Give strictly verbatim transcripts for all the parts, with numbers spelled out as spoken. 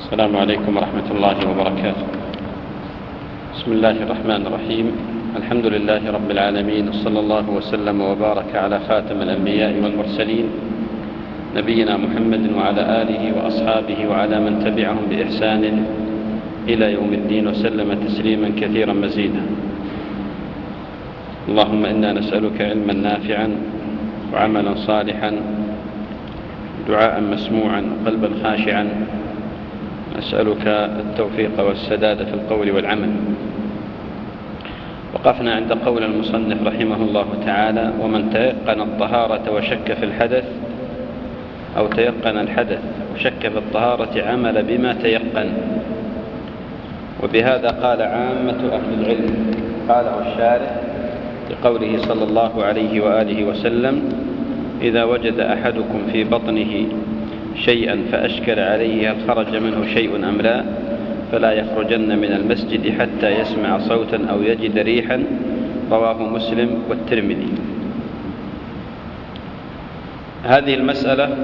السلام عليكم ورحمة الله وبركاته. بسم الله الرحمن الرحيم. الحمد لله رب العالمين، صلى الله وسلم وبارك على خاتم الأنبياء والمرسلين نبينا محمد وعلى آله وأصحابه وعلى من تبعهم بإحسان إلى يوم الدين وسلم تسليما كثيرا مزيدا. اللهم إنا نسألك علما نافعا وعملا صالحا دعاء مسموعا وقلبا خاشعا، نسألك التوفيق والسداد في القول والعمل. وقفنا عند قول المصنف رحمه الله تعالى: ومن تيقن الطهارة وشك في الحدث أو تيقن الحدث وشك في الطهارة عمل بما تيقن. وبهذا قال عامة أهل العلم، قاله الشارح بقوله صلى الله عليه وآله وسلم: إذا وجد أحدكم في بطنه شيئا فأشكل عليه هل خرج منه شيء أم لا فلا يخرجن من المسجد حتى يسمع صوتا أو يجد ريحا. رواه مسلم والترمذي. هذه المسألة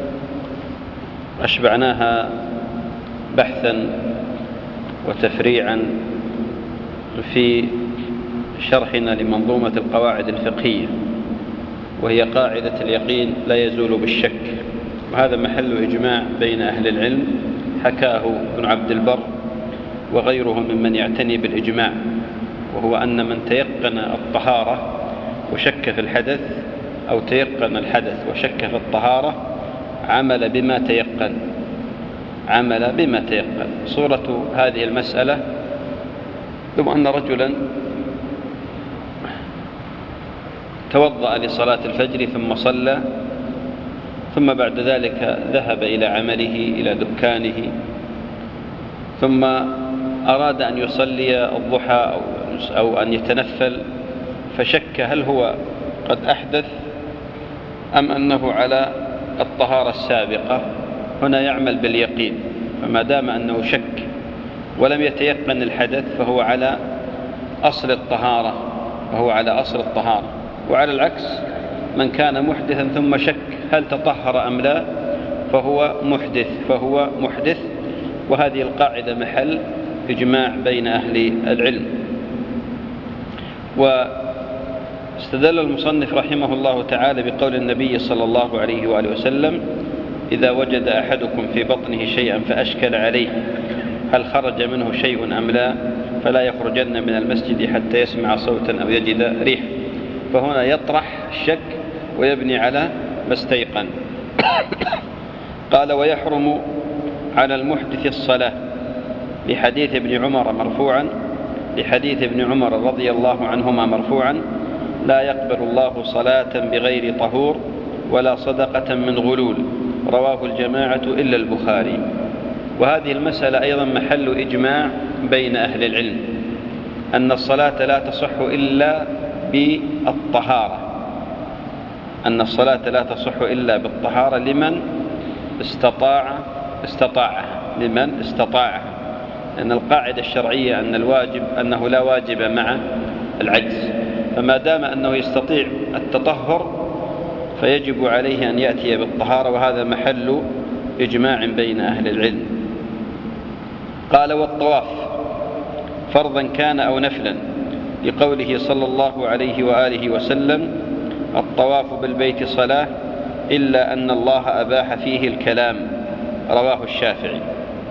أشبعناها بحثا وتفريعا في شرحنا لمنظومة القواعد الفقهية، وهي قاعدة اليقين لا يزول بالشك، وهذا محل إجماع بين أهل العلم، حكاه ابن عبد البر وغيره ممن يعتني بالإجماع، وهو أن من تيقن الطهارة وشك في الحدث أو تيقن الحدث وشك في الطهارة عمل بما تيقن عمل بما تيقن. صورة هذه المسألة: ثم أن رجلا توضأ لصلاة الفجر ثم صلى، ثم بعد ذلك ذهب إلى عمله إلى دكانه، ثم أراد أن يصلي الضحى أو أن يتنفل، فشك هل هو قد أحدث أم أنه على الطهارة السابقة. هنا يعمل باليقين، فما دام أنه شك ولم يتيقن الحدث فهو على أصل الطهارة فهو على أصل الطهارة وعلى العكس من كان محدثا ثم شك هل تطهر أم لا فهو محدث فهو محدث وهذه القاعدة محل إجماع بين أهل العلم. واستدل المصنف رحمه الله تعالى بقول النبي صلى الله عليه وآله وسلم: إذا وجد أحدكم في بطنه شيئا فأشكل عليه هل خرج منه شيء أم لا فلا يخرجن من المسجد حتى يسمع صوتا أو يجد ريح. فهنا يطرح الشك ويبني على ما استيقن. قال: ويحرم على المحدث الصلاة، لحديث ابن عمر مرفوعا لحديث ابن عمر رضي الله عنهما مرفوعا: لا يقبل الله صلاة بغير طهور ولا صدقة من غلول. رواه الجماعة إلا البخاري. وهذه المسألة أيضا محل إجماع بين أهل العلم، أن الصلاة لا تصح إلا بالطهارة أن الصلاة لا تصح إلا بالطهارة لمن استطاع استطاع لمن استطاع لأن القاعدة الشرعية أن الواجب أنه لا واجب مع العجز، فما دام أنه يستطيع التطهر فيجب عليه أن يأتي بالطهارة، وهذا محل إجماع بين أهل العلم. قال: والطواف فرضا كان أو نفلا، لقوله صلى الله عليه وآله وسلم: الطواف بالبيت صلاة إلا أن الله أباح فيه الكلام. رواه الشافعي.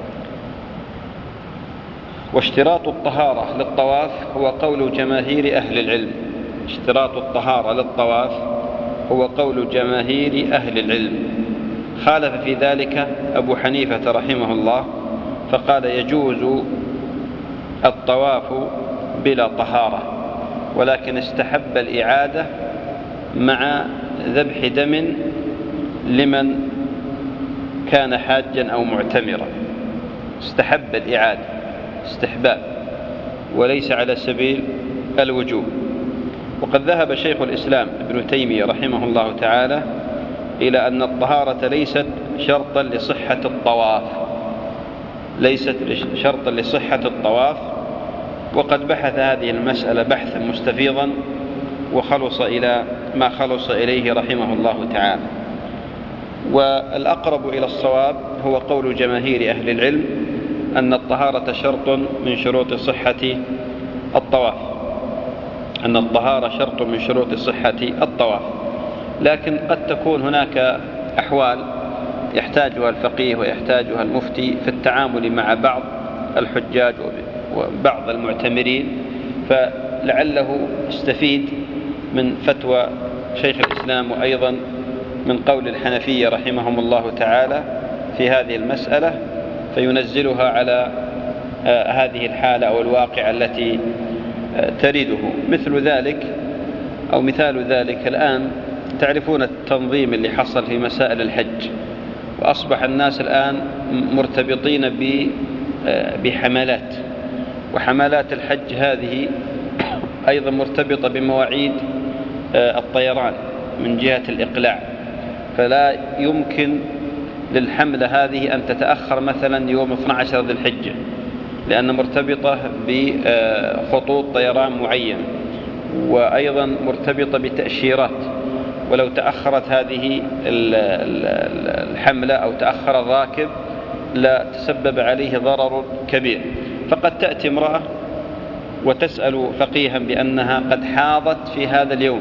واشتراط الطهارة للطواف هو قول جماهير أهل العلم اشتراط الطهارة للطواف هو قول جماهير أهل العلم. خالف في ذلك أبو حنيفة رحمه الله، فقال: يجوز الطواف بلا طهارة، ولكن استحب الإعادة مع ذبح دم لمن كان حاجا أو معتمرا. استحب الإعادة استحباب وليس على سبيل الوجوب. وقد ذهب شيخ الإسلام ابن تيمية رحمه الله تعالى إلى أن الطهارة ليست شرطا لصحة الطواف ليست شرطا لصحة الطواف وقد بحث هذه المسألة بحثا مستفيضا وخلص إلى ما خلص إليه رحمه الله تعالى. والأقرب إلى الصواب هو قول جماهير أهل العلم أن الطهارة شرط من شروط صحة الطواف أن الطهارة شرط من شروط صحة الطواف لكن قد تكون هناك أحوال يحتاجها الفقيه ويحتاجها المفتي في التعامل مع بعض الحجاج وبعض المعتمرين، فلعله يستفيد من فتوى شيخ الإسلام وأيضا من قول الحنفية رحمهم الله تعالى في هذه المسألة فينزلها على هذه الحالة أو الواقع التي تريده. مثل ذلك أو مثال ذلك الآن تعرفون التنظيم اللي حصل في مسائل الحج، وأصبح الناس الآن مرتبطين بحملات، وحملات الحج هذه أيضا مرتبطة بمواعيد الطيران من جهة الإقلاع، فلا يمكن للحملة هذه أن تتأخر مثلا يوم اثني عشر ذي الحجة لأنها مرتبطة بخطوط طيران معين، وأيضا مرتبطة بتأشيرات، ولو تأخرت هذه الحملة أو تأخر الراكب لا تسبب عليه ضرر كبير. فقد تأتي امرأة وتسأل فقيها بأنها قد حاضت في هذا اليوم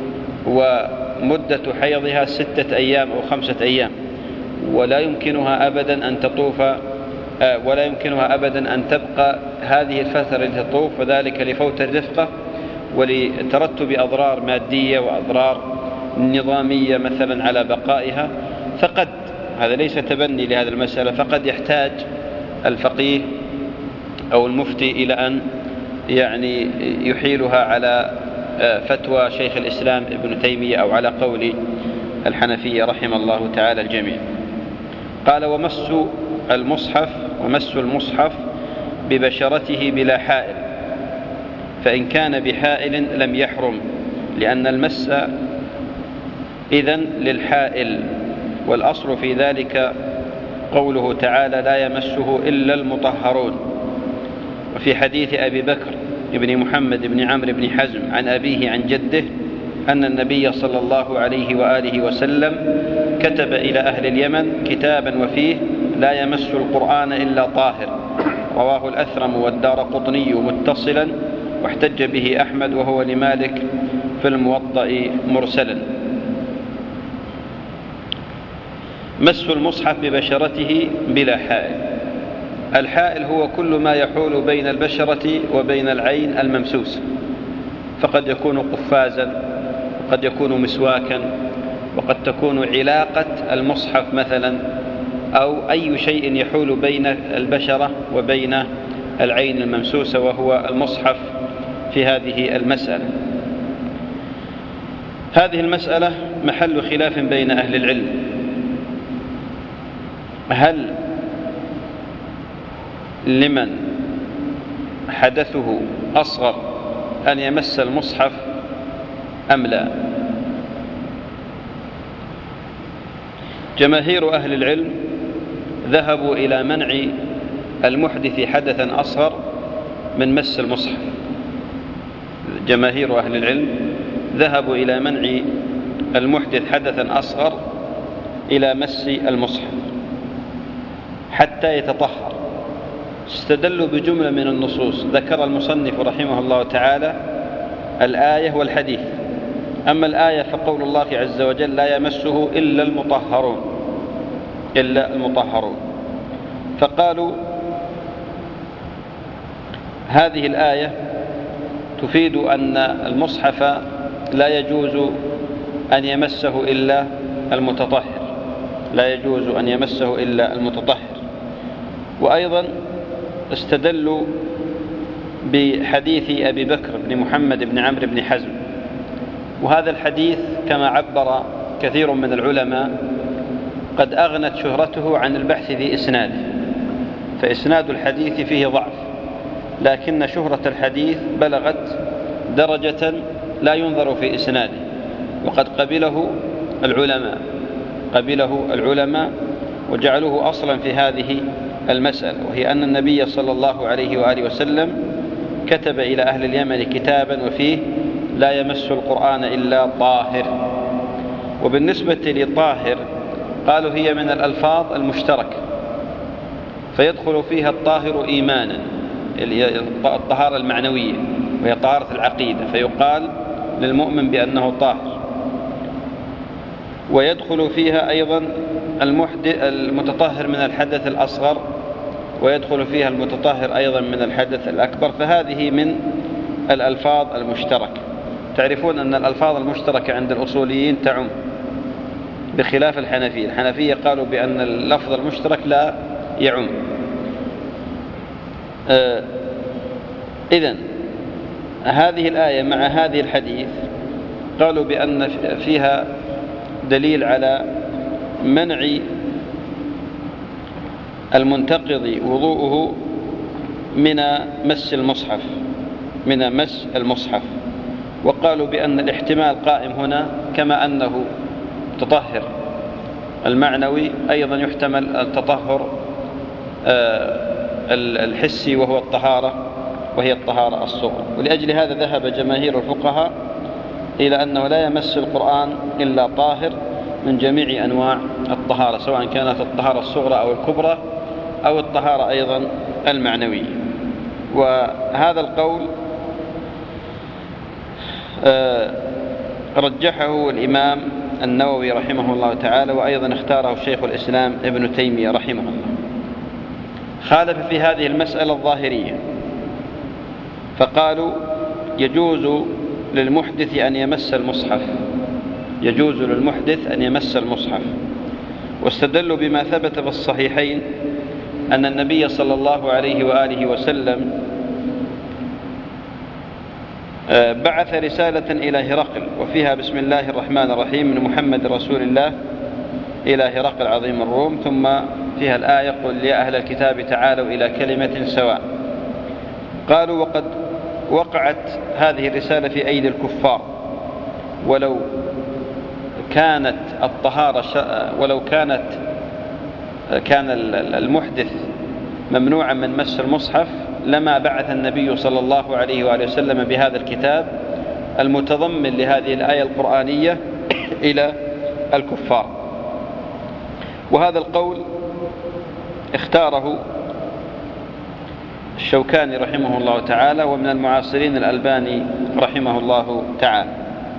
ومدة حيضها ستة أيام أو خمسة أيام، ولا يمكنها أبدا أن تطوف ولا يمكنها أبدا أن تبقى هذه الفترة لتطوف، وذلك لفوت الرفقة ولترتب أضرار مادية وأضرار نظامية مثلا على بقائها. فقد هذا ليس تبني لهذه المسألة، فقد يحتاج الفقيه أو المفتي إلى أن يعني يحيلها على فتوى شيخ الإسلام ابن تيمية أو على قول الحنفية رحم الله تعالى الجميع. قال ومس المصحف ومس المصحف ببشرته بلا حائل، فإن كان بحائل لم يحرم، لأن المس إذن للحائل، والأصل في ذلك قوله تعالى لا يمسه إلا المطهرون. وفي حديث أبي بكر بن محمد بن عمرو بن حزم عن أبيه عن جده أن النبي صلى الله عليه وآله وسلم كتب إلى أهل اليمن كتابا وفيه لا يمس القرآن إلا طاهر، رواه الأثرم والدارقطني متصلا، واحتج به أحمد وهو لمالك في الموطأ مرسلا. مس المصحف ببشرته بلا حائل. الحائل هو كل ما يحول بين البشرة وبين العين الممسوس، فقد يكون قفازا، وقد يكون مسواكا، وقد تكون علاقة المصحف مثلا، أو أي شيء يحول بين البشرة وبين العين الممسوسة وهو المصحف في هذه المسألة. هذه المسألة محل خلاف بين أهل العلم، هل لمن حدثه أصغر أن يمس المصحف أم لا؟ جماهير أهل العلم ذهبوا إلى منع المحدث حدثا أصغر من مس المصحف. جماهير أهل العلم ذهبوا إلى منع المحدث حدثا أصغر إلى مس المصحف حتى يتطهر. استدلوا بجملة من النصوص ذكر المصنف رحمه الله تعالى الآية والحديث. أما الآية فقول الله عز وجل لا يمسه إلا المطهرون إلا المطهرون فقالوا هذه الآية تفيد أن المصحف لا يجوز أن يمسه إلا المتطهر لا يجوز أن يمسه إلا المتطهر. وأيضا استدلوا بحديث أبي بكر بن محمد بن عمرو بن حزم، وهذا الحديث كما عبر كثير من العلماء قد أغنت شهرته عن البحث في إسناده، فإسناد الحديث فيه ضعف، لكن شهرة الحديث بلغت درجة لا ينظر في إسناده، وقد قبله العلماء قبله العلماء وجعلوه أصلا في هذه المسألة، وهي أن النبي صلى الله عليه وآله وسلم كتب إلى أهل اليمن كتابا وفيه لا يمس القرآن إلا طاهر. وبالنسبة لطاهر قالوا هي من الألفاظ المشتركة، فيدخل فيها الطاهر إيمانا، الطهارة المعنوية وهي طهارة العقيدة، فيقال للمؤمن بأنه طاهر. ويدخل فيها أيضا المتطهر من الحدث الأصغر، ويدخل فيها المتطهر أيضا من الحدث الأكبر، فهذه من الألفاظ المشتركة. تعرفون أن الألفاظ المشتركة عند الأصوليين تعم، بخلاف الحنفية. الحنفية قالوا بأن اللفظ المشترك لا يعم. آه إذن هذه الآية مع هذه الحديث قالوا بأن فيها دليل على منع المنتقض وضوءه من مس المصحف من مس المصحف وقالوا بأن الاحتمال قائم هنا، كما أنه تطهر المعنوي أيضا يحتمل التطهر الحسي وهو الطهارة وهي الطهارة الصغرى. ولأجل هذا ذهب جماهير الفقهاء إلى أنه لا يمس القرآن إلا طاهر من جميع أنواع الطهارة، سواء كانت الطهارة الصغرى أو الكبرى أو الطهارة أيضا المعنوية. وهذا القول رجحه الإمام النووي رحمه الله تعالى، وأيضا اختاره شيخ الإسلام ابن تيمية رحمه الله. خالف في هذه المسألة الظاهرية، فقالوا يجوز للمحدث أن يمس المصحف يجوز للمحدث أن يمس المصحف واستدلوا بما ثبت في الصحيحين أن النبي صلى الله عليه وآله وسلم بعث رسالة إلى هرقل وفيها بسم الله الرحمن الرحيم من محمد رسول الله إلى هرقل عظيم الروم، ثم فيها الآية قل يا أهل الكتاب تعالوا إلى كلمة سواء. قالوا وقد وقعت هذه الرسالة في أيدي الكفار، ولو كانت الطهارة ولو كانت كان المحدث ممنوعا من مس المصحف لما بعث النبي صلى الله عليه وآله وسلم بهذا الكتاب المتضمن لهذه الآية القرآنية إلى الكفار. وهذا القول اختاره الشوكاني رحمه الله تعالى، ومن المعاصرين الألباني رحمه الله تعالى.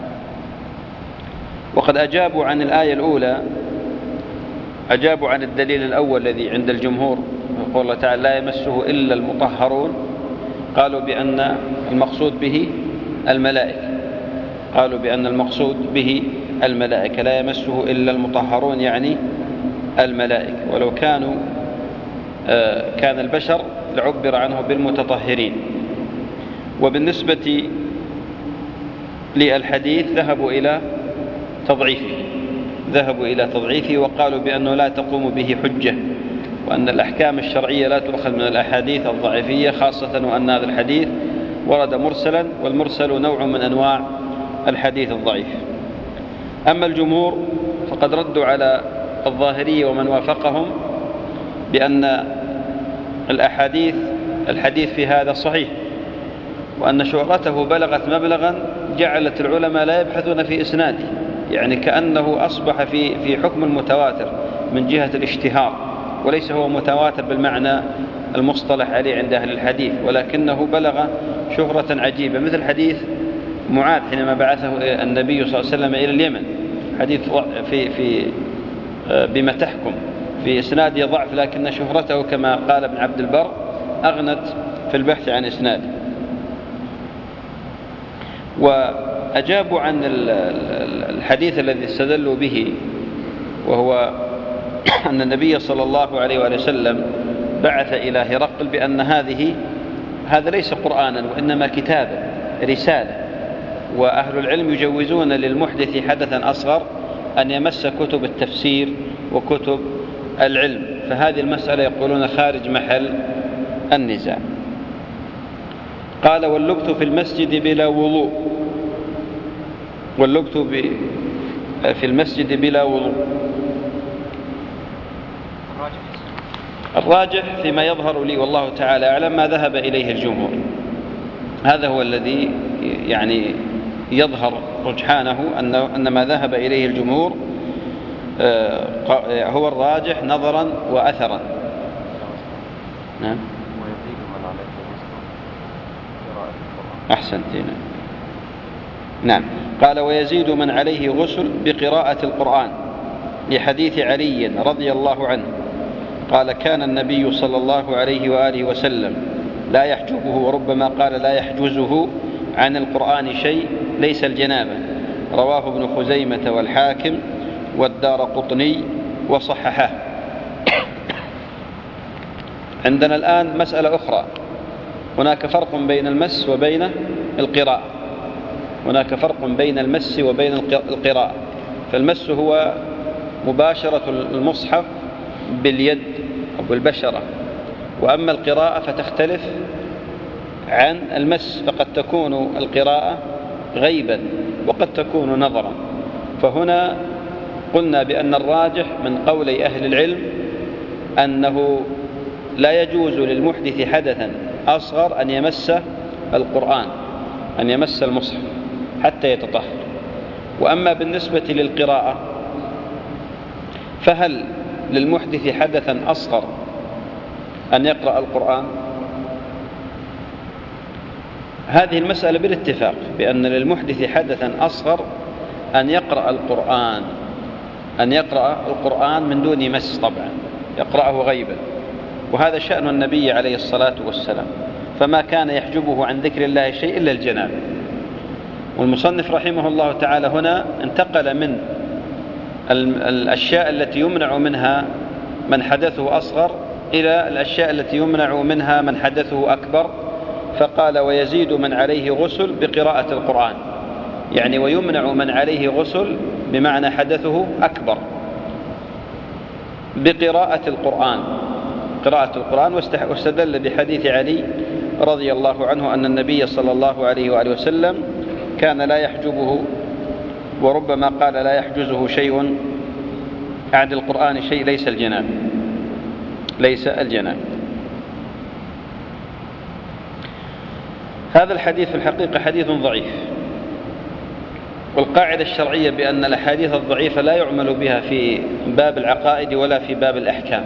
وقد أجابوا عن الآية الأولى أجابوا عن الدليل الأول الذي عند الجمهور، يقول الله تعالى لا يمسه إلا المطهرون، قالوا بأن المقصود به الملائكة قالوا بأن المقصود به الملائكة لا يمسه إلا المطهرون، يعني الملائكة. ولو كانوا كان البشر لعبر عنه بالمتطهرين. وبالنسبة للحديث ذهبوا إلى تضعيفه ذهبوا إلى تضعيفه وقالوا بأنه لا تقوم به حجة، وأن الأحكام الشرعية لا تؤخذ من الأحاديث الضعيفية، خاصة وأن هذا الحديث ورد مرسلا، والمرسل نوع من أنواع الحديث الضعيف. أما الجمهور فقد ردوا على الظاهرية ومن وافقهم بأن الأحاديث الحديث في هذا صحيح، وأن شهرته بلغت مبلغا جعلت العلماء لا يبحثون في إسناده، يعني كأنه أصبح في في حكم المتواتر من جهة الاشتهار، وليس هو متواتر بالمعنى المصطلح عليه عند أهل الحديث، ولكنه بلغ شهرة عجيبة، مثل حديث معاذ حينما بعثه النبي صلى الله عليه وسلم إلى اليمن، حديث في في بما تحكم في إسناده ضعف، لكن شهرته كما قال ابن عبد البر أغنت في البحث عن إسناده. وأجابوا عن الحديث الذي استدلوا به، وهو أن النبي صلى الله عليه وآله وسلم بعث إلى هرقل بأن هذه هذا ليس قرآنا وإنما كتابا رسالة، وأهل العلم يجوزون للمحدث حدثا أصغر أن يمس كتب التفسير وكتب العلم، فهذه المسألة يقولون خارج محل النزاع. قال واللبث في المسجد بلا وضوء واللبث في المسجد بلا وضوء الراجح فيما يظهر لي والله تعالى أعلم ما ذهب إليه الجمهور، هذا هو الذي يعني يظهر رجحانه، أن ما ذهب إليه الجمهور هو الراجح نظرا وأثرا. نعم. أحسنت. نعم. قال ويزيد من عليه غسل بقراءة القرآن لحديث علي رضي الله عنه قال كان النبي صلى الله عليه وآله وسلم لا يحجبه، وربما قال لا يحجزه عن القرآن شيء ليس الجنابة. رواه ابن خزيمة والحاكم والدارقطني وصححه. عندنا الآن مسألة أخرى، هناك فرق بين المس وبين القراءة. هناك فرق بين المس وبين القراءة. فالمس هو مباشرة المصحف باليد أو بالبشرة، وأما القراءة فتختلف عن المس، فقد تكون القراءة غيبا وقد تكون نظرا. فهنا قلنا بأن الراجح من قولي أهل العلم أنه لا يجوز للمحدث حدثا أصغر أن يمس القرآن، أن يمس المصحف حتى يتطهر. وأما بالنسبة للقراءة فهل للمحدث حدثا أصغر أن يقرأ القرآن؟ هذه المسألة بالاتفاق بأن للمحدث حدثا أصغر أن يقرأ القرآن، أن يقرأ القرآن من دون مس، طبعا يقرأه غيبا، وهذا شأن النبي عليه الصلاة والسلام، فما كان يحجبه عن ذكر الله شيء إلا الجنابة. والمصنف رحمه الله تعالى هنا انتقل من الأشياء التي يمنع منها من حدثه أصغر إلى الأشياء التي يمنع منها من حدثه أكبر، فقال ويزيد من عليه غسل بقراءة القرآن، يعني ويمنع من عليه غسل بمعنى حدثه أكبر بقراءة القرآن، قراءة القرآن. واستدل بحديث علي رضي الله عنه أن النبي صلى الله عليه وآله وسلم كان لا يحجبه، وربما قال لا يحجزه شيء عن القرآن شيء ليس الجناب، ليس الجناب. هذا الحديث في الحقيقة حديث ضعيف، والقاعدة الشرعية بأن الأحاديث الضعيفة لا يعمل بها في باب العقائد ولا في باب الأحكام،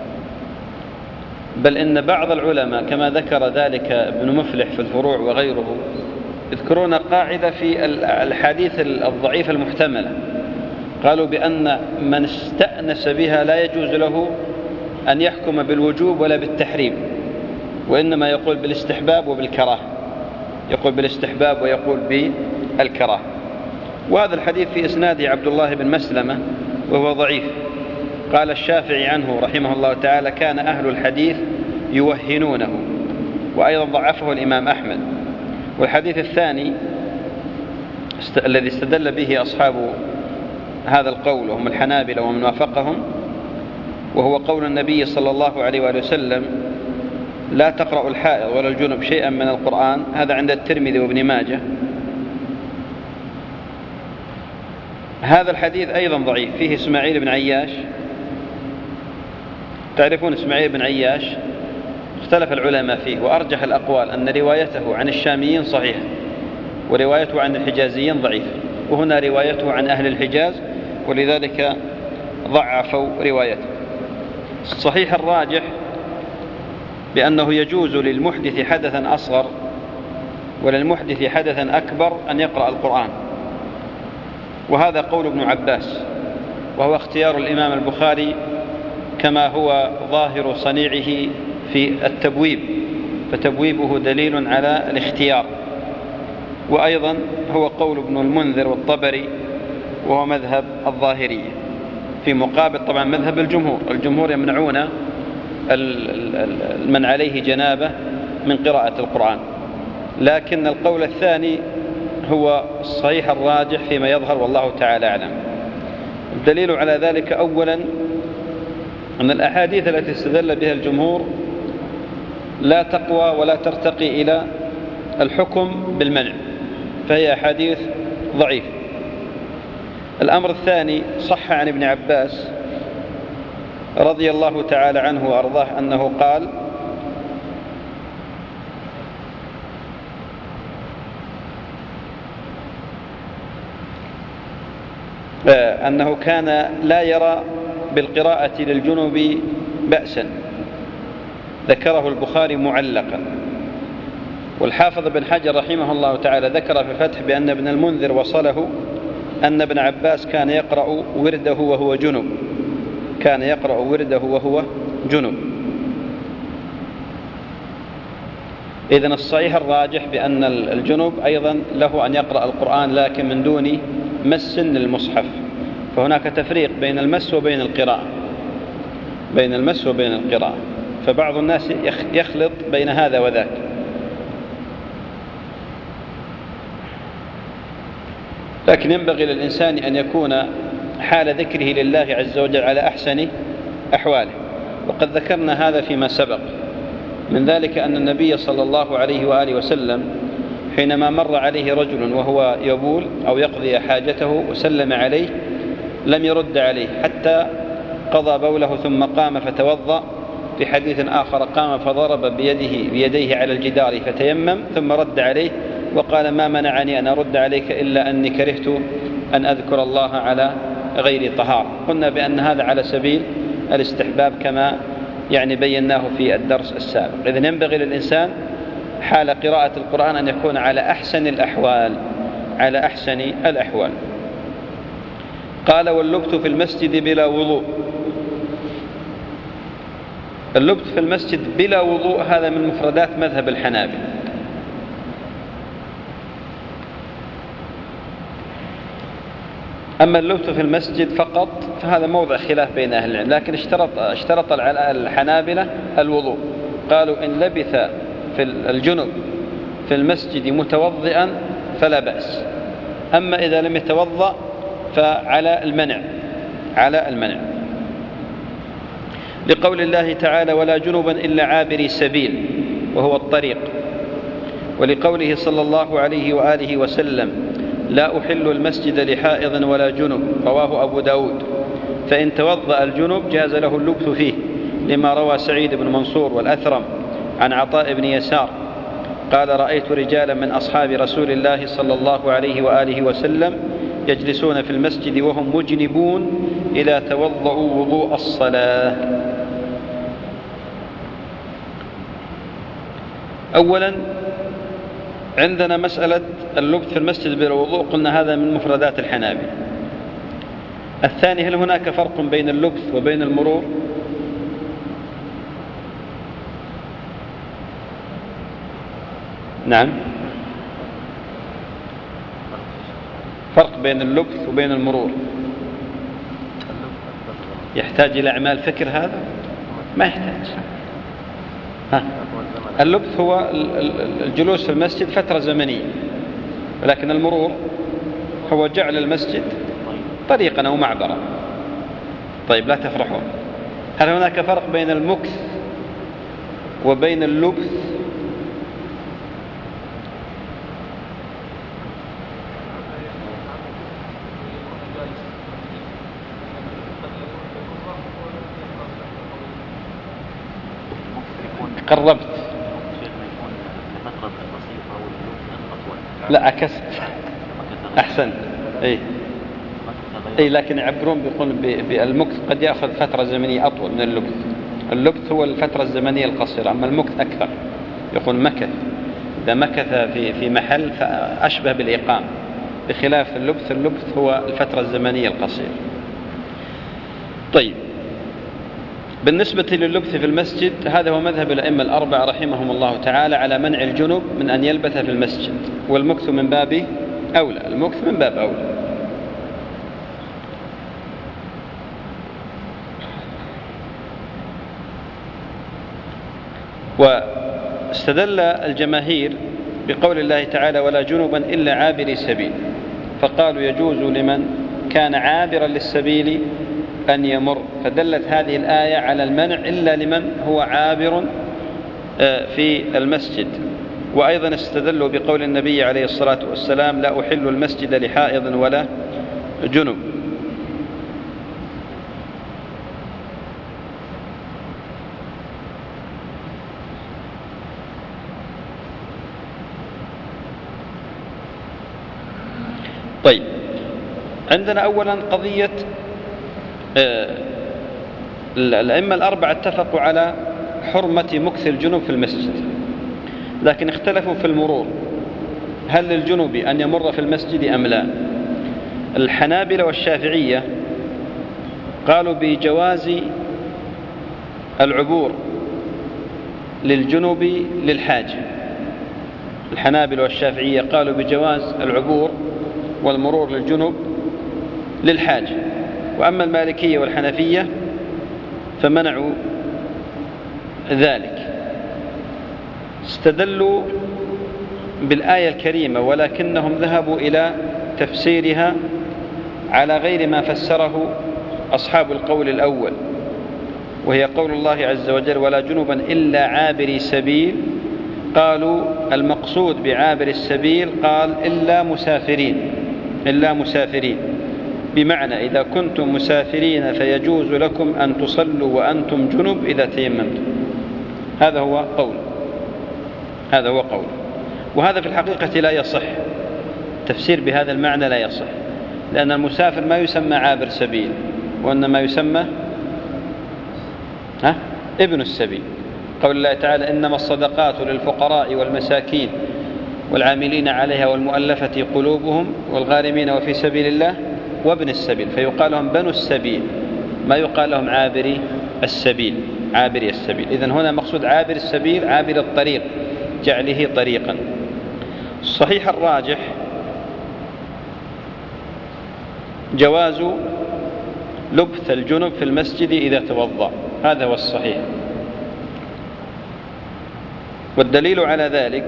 بل إن بعض العلماء كما ذكر ذلك ابن مفلح في الفروع وغيره يذكرون قاعدة في الحديث الضعيفة المحتملة، قالوا بأن من استأنس بها لا يجوز له أن يحكم بالوجوب ولا بالتحريم، وإنما يقول بالاستحباب وبالكراهة، يقول بالاستحباب ويقول بالكراهة. وهذا الحديث في إسناده عبد الله بن مسلمة وهو ضعيف. قال الشافعي عنه رحمه الله تعالى كان أهل الحديث يوهنونه، وأيضا ضعفه الإمام أحمد. والحديث الثاني است... الذي استدل به أصحاب هذا القول وهم الحنابلة ومن وافقهم، وهو قول النبي صلى الله عليه وآله وسلم لا تقرأ الحائض ولا الجنب شيئا من القرآن، هذا عند الترمذي وابن ماجه. هذا الحديث أيضا ضعيف، فيه إسماعيل بن عياش. تعرفون إسماعيل بن عياش؟ اختلف العلماء فيه، وأرجح الأقوال أن روايته عن الشاميين صحيحة وروايته عن الحجازيين ضعيف، وهنا روايته عن أهل الحجاز ولذلك ضعفوا روايته. الصحيح الراجح بأنه يجوز للمحدث حدثا أصغر وللمحدث حدثا أكبر أن يقرأ القرآن، وهذا قول ابن عباس، وهو اختيار الإمام البخاري كما هو ظاهر صنيعه في التبويب، فتبويبه دليل على الاختيار. وأيضا هو قول ابن المنذر والطبري، وهو مذهب الظاهرية، في مقابل طبعا مذهب الجمهور. الجمهور يمنعون من عليه جنابة من قراءة القرآن، لكن القول الثاني هو الصحيح الراجح فيما يظهر والله تعالى أعلم. الدليل على ذلك أولا أن الأحاديث التي استدل بها الجمهور لا تقوى ولا ترتقي إلى الحكم بالمنع، فهي أحاديث ضعيفة. الأمر الثاني صح عن ابن عباس رضي الله تعالى عنه وأرضاه أنه قال أنه كان لا يرى بالقراءة للجنب بأسا، ذكره البخاري معلقا. والحافظ بن حجر رحمه الله تعالى ذكر في الفتح بأن ابن المنذر وصله أن ابن عباس كان يقرأ ورده وهو جنب، كان يقرأ ورده وهو جنب. إذن الصحيح الراجح بأن الجنب أيضا له أن يقرأ القرآن لكن من دون مس للمصحف، فهناك تفريق بين المس وبين القراءة، بين المس وبين القراءة، فبعض الناس يخلط بين هذا وذاك. لكن ينبغي للإنسان أن يكون حال ذكره لله عز وجل على أحسن أحواله، وقد ذكرنا هذا فيما سبق. من ذلك أن النبي صلى الله عليه وآله وسلم حينما مر عليه رجل وهو يبول أو يقضي حاجته وسلم عليه لم يرد عليه حتى قضى بوله ثم قام فتوضأ. في حديث آخر قام فضرب بيده بيديه على الجدار فتيمم ثم رد عليه وقال: ما منعني أن أرد عليك إلا أني كرهت أن أذكر الله على غير طهارة. قلنا بأن هذا على سبيل الاستحباب كما يعني بيناه في الدرس السابق. إذن ينبغي للإنسان حال قراءة القرآن أن يكون على أحسن الأحوال، على أحسن الأحوال. قال: واللبث في المسجد بلا وضوء. اللبث في المسجد بلا وضوء هذا من مفردات مذهب الحنابلة. أما اللبث في المسجد فقط فهذا موضع خلاف بين أهل العلم، لكن اشترط, اشترط الحنابلة الوضوء، قالوا إن لبث في الجنب في المسجد متوضئا فلا بأس، أما إذا لم يتوضأ فعلى المنع، على المنع، لقول الله تعالى: ولا جنبا إلا عابري سبيل، وهو الطريق، ولقوله صلى الله عليه وآله وسلم: لا أحل المسجد لحائض ولا جنب، رواه أبو داود. فإن توضأ الجنب جاز له اللبث فيه، لما روى سعيد بن منصور والأثرم عن عطاء بن يسار قال: رأيت رجالا من أصحاب رسول الله صلى الله عليه وآله وسلم يجلسون في المسجد وهم مجنبون إذا توضأوا وضوء الصلاة. أولا عندنا مسألة اللبث في المسجد بلا وضوء، قلنا هذا من مفردات الحنابلة. الثاني: هل هناك فرق بين اللبث وبين المرور؟ نعم، فرق بين اللبث وبين المرور. يحتاج إلى أعمال فكر هذا؟ ما يحتاج. ها. اللبث هو الجلوس في المسجد فترة زمنية، ولكن المرور هو جعل المسجد طريقا أو معبرا. طيب، لا تفرحون. هل هناك فرق بين المكث وبين اللبث؟ قربت. لا، عكست. أحسن. إيه إيه لكن يعبرون بيقول بالمكث قد يأخذ فترة زمنية أطول من اللبث. اللبث هو الفترة الزمنية القصيرة، أما المكث أكثر. يقول مكث، إذا مكث في في محل فأشبه بالإقامة، بخلاف اللبث. اللبث هو الفترة الزمنية القصيرة. طيب، بالنسبة لللبث في المسجد هذا هو مذهب الأئمة الأربعة رحمهم الله تعالى على منع الجنب من أن يلبث في المسجد، والمكث من باب أولى، المكث من باب أولى. واستدل الجماهير بقول الله تعالى: ولا جنبا إلا عابري سبيل، فقالوا يجوز لمن كان عابرا للسبيل أن يمر، فدلت هذه الآية على المنع إلا لمن هو عابر في المسجد. وأيضا استدلوا بقول النبي عليه الصلاة والسلام: لا أحل المسجد لحائض ولا جنب. طيب، عندنا أولا قضية الأئمة الأربعة اتفقوا على حرمة مكث الجنوب في المسجد، لكن اختلفوا في المرور، هل للجنوب أن يمر في المسجد أم لا؟ الحنابلة والشافعية قالوا بجواز العبور للجنوب للحاجة. الحنابلة والشافعية قالوا بجواز العبور والمرور للجنوب للحاجة، وأما المالكية والحنفية فمنعوا ذلك. استدلوا بالآية الكريمة، ولكنهم ذهبوا إلى تفسيرها على غير ما فسره أصحاب القول الأول، وهي قول الله عز وجل: ولا جنبا إلا عابري سبيل. قالوا المقصود بعابر السبيل قال إلا مسافرين، إلا مسافرين، بمعنى إذا كنتم مسافرين فيجوز لكم أن تصلوا وأنتم جنب إذا تيممتم. هذا هو قول هذا هو قول وهذا في الحقيقة لا يصح، تفسير بهذا المعنى لا يصح، لأن المسافر ما يسمى عابر سبيل، وإنما يسمى ها ابن السبيل. قول الله تعالى: إنما الصدقات للفقراء والمساكين والعاملين عليها والمؤلفة قلوبهم والغارمين وفي سبيل الله وابن السبيل، فيقال لهم بنو السبيل، ما يقال لهم عابري السبيل، عابري السبيل. إذن هنا مقصود عابر السبيل، عابر الطريق، جعله طريقا. الصحيح الراجح جواز لبث الجنب في المسجد إذا توضأ، هذا هو الصحيح. والدليل على ذلك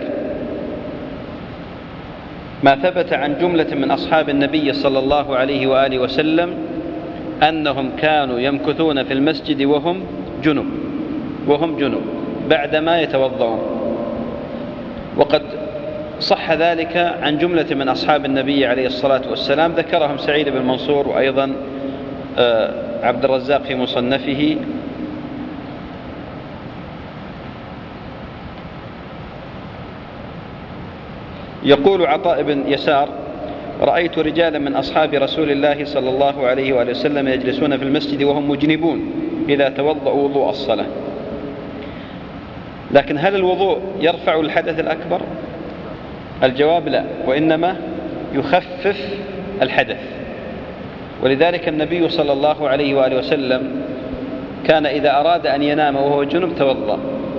ما ثبت عن جملة من أصحاب النبي صلى الله عليه وآله وسلم أنهم كانوا يمكثون في المسجد وهم جنب وهم جنب بعدما يتوضؤون، وقد صح ذلك عن جملة من أصحاب النبي عليه الصلاة والسلام، ذكرهم سعيد بن منصور وأيضا عبد الرزاق في مصنفه. يقول عطاء بن يسار: رأيت رجالا من أصحاب رسول الله صلى الله عليه وآله وسلم يجلسون في المسجد وهم مجنبون إذا توضأوا وضوء الصلاة. لكن هل الوضوء يرفع الحدث الأكبر؟ الجواب لا، وإنما يخفف الحدث. ولذلك النبي صلى الله عليه وآله وسلم كان إذا أراد أن ينام وهو جنب توضأ،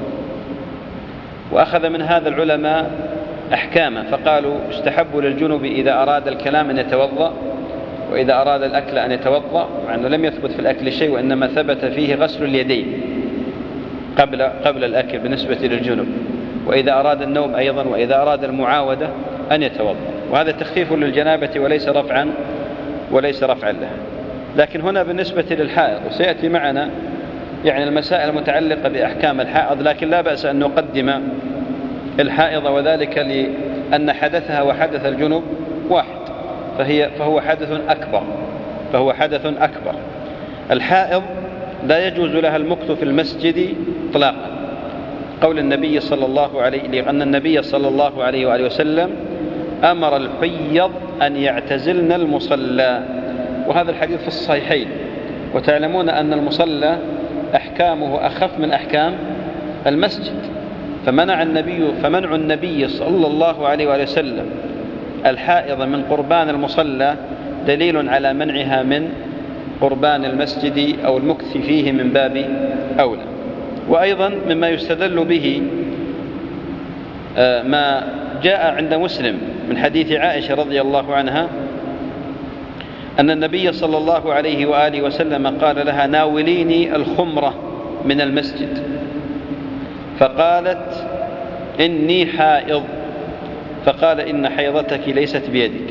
وأخذ من هذا العلماء أحكاما، فقالوا يستحب للجنب إذا أراد الكلام أن يتوضأ، وإذا أراد الأكل أن يتوضأ، مع أنه لم يثبت في الأكل شيء، وإنما ثبت فيه غسل اليدين قبل قبل الأكل بالنسبة للجنب، وإذا أراد النوم أيضا، وإذا أراد المعاودة أن يتوضأ، وهذا تخفيف للجنابة وليس رفعا وليس رفعا لها. لكن هنا بالنسبة للحائض، وسيأتي معنا يعني المسائل المتعلقة بأحكام الحائض، لكن لا بأس أن نقدم الحائض، وذلك لأن حدثها وحدث الجنوب واحد، فهي فهو حدث أكبر فهو حدث أكبر. الحائض لا يجوز لها المكث في المسجد إطلاقا، قول النبي صلى الله عليه لأن النبي صلى الله عليه وآله وسلم أمر الحيض أن يعتزلن المصلى، وهذا الحديث في الصحيحين. وتعلمون أن المصلى أحكامه أخف من أحكام المسجد، فمنع النبي فمنع النبي صلى الله عليه وآله وسلم الحائض من قربان المصلى دليل على منعها من قربان المسجد أو المكث فيه من باب أولى. وأيضا مما يستدل به ما جاء عند مسلم من حديث عائشة رضي الله عنها أن النبي صلى الله عليه وآله وسلم قال لها: ناوليني الخمرة من المسجد، فقالت: إني حائض، فقال: إن حيضتك ليست بيدك.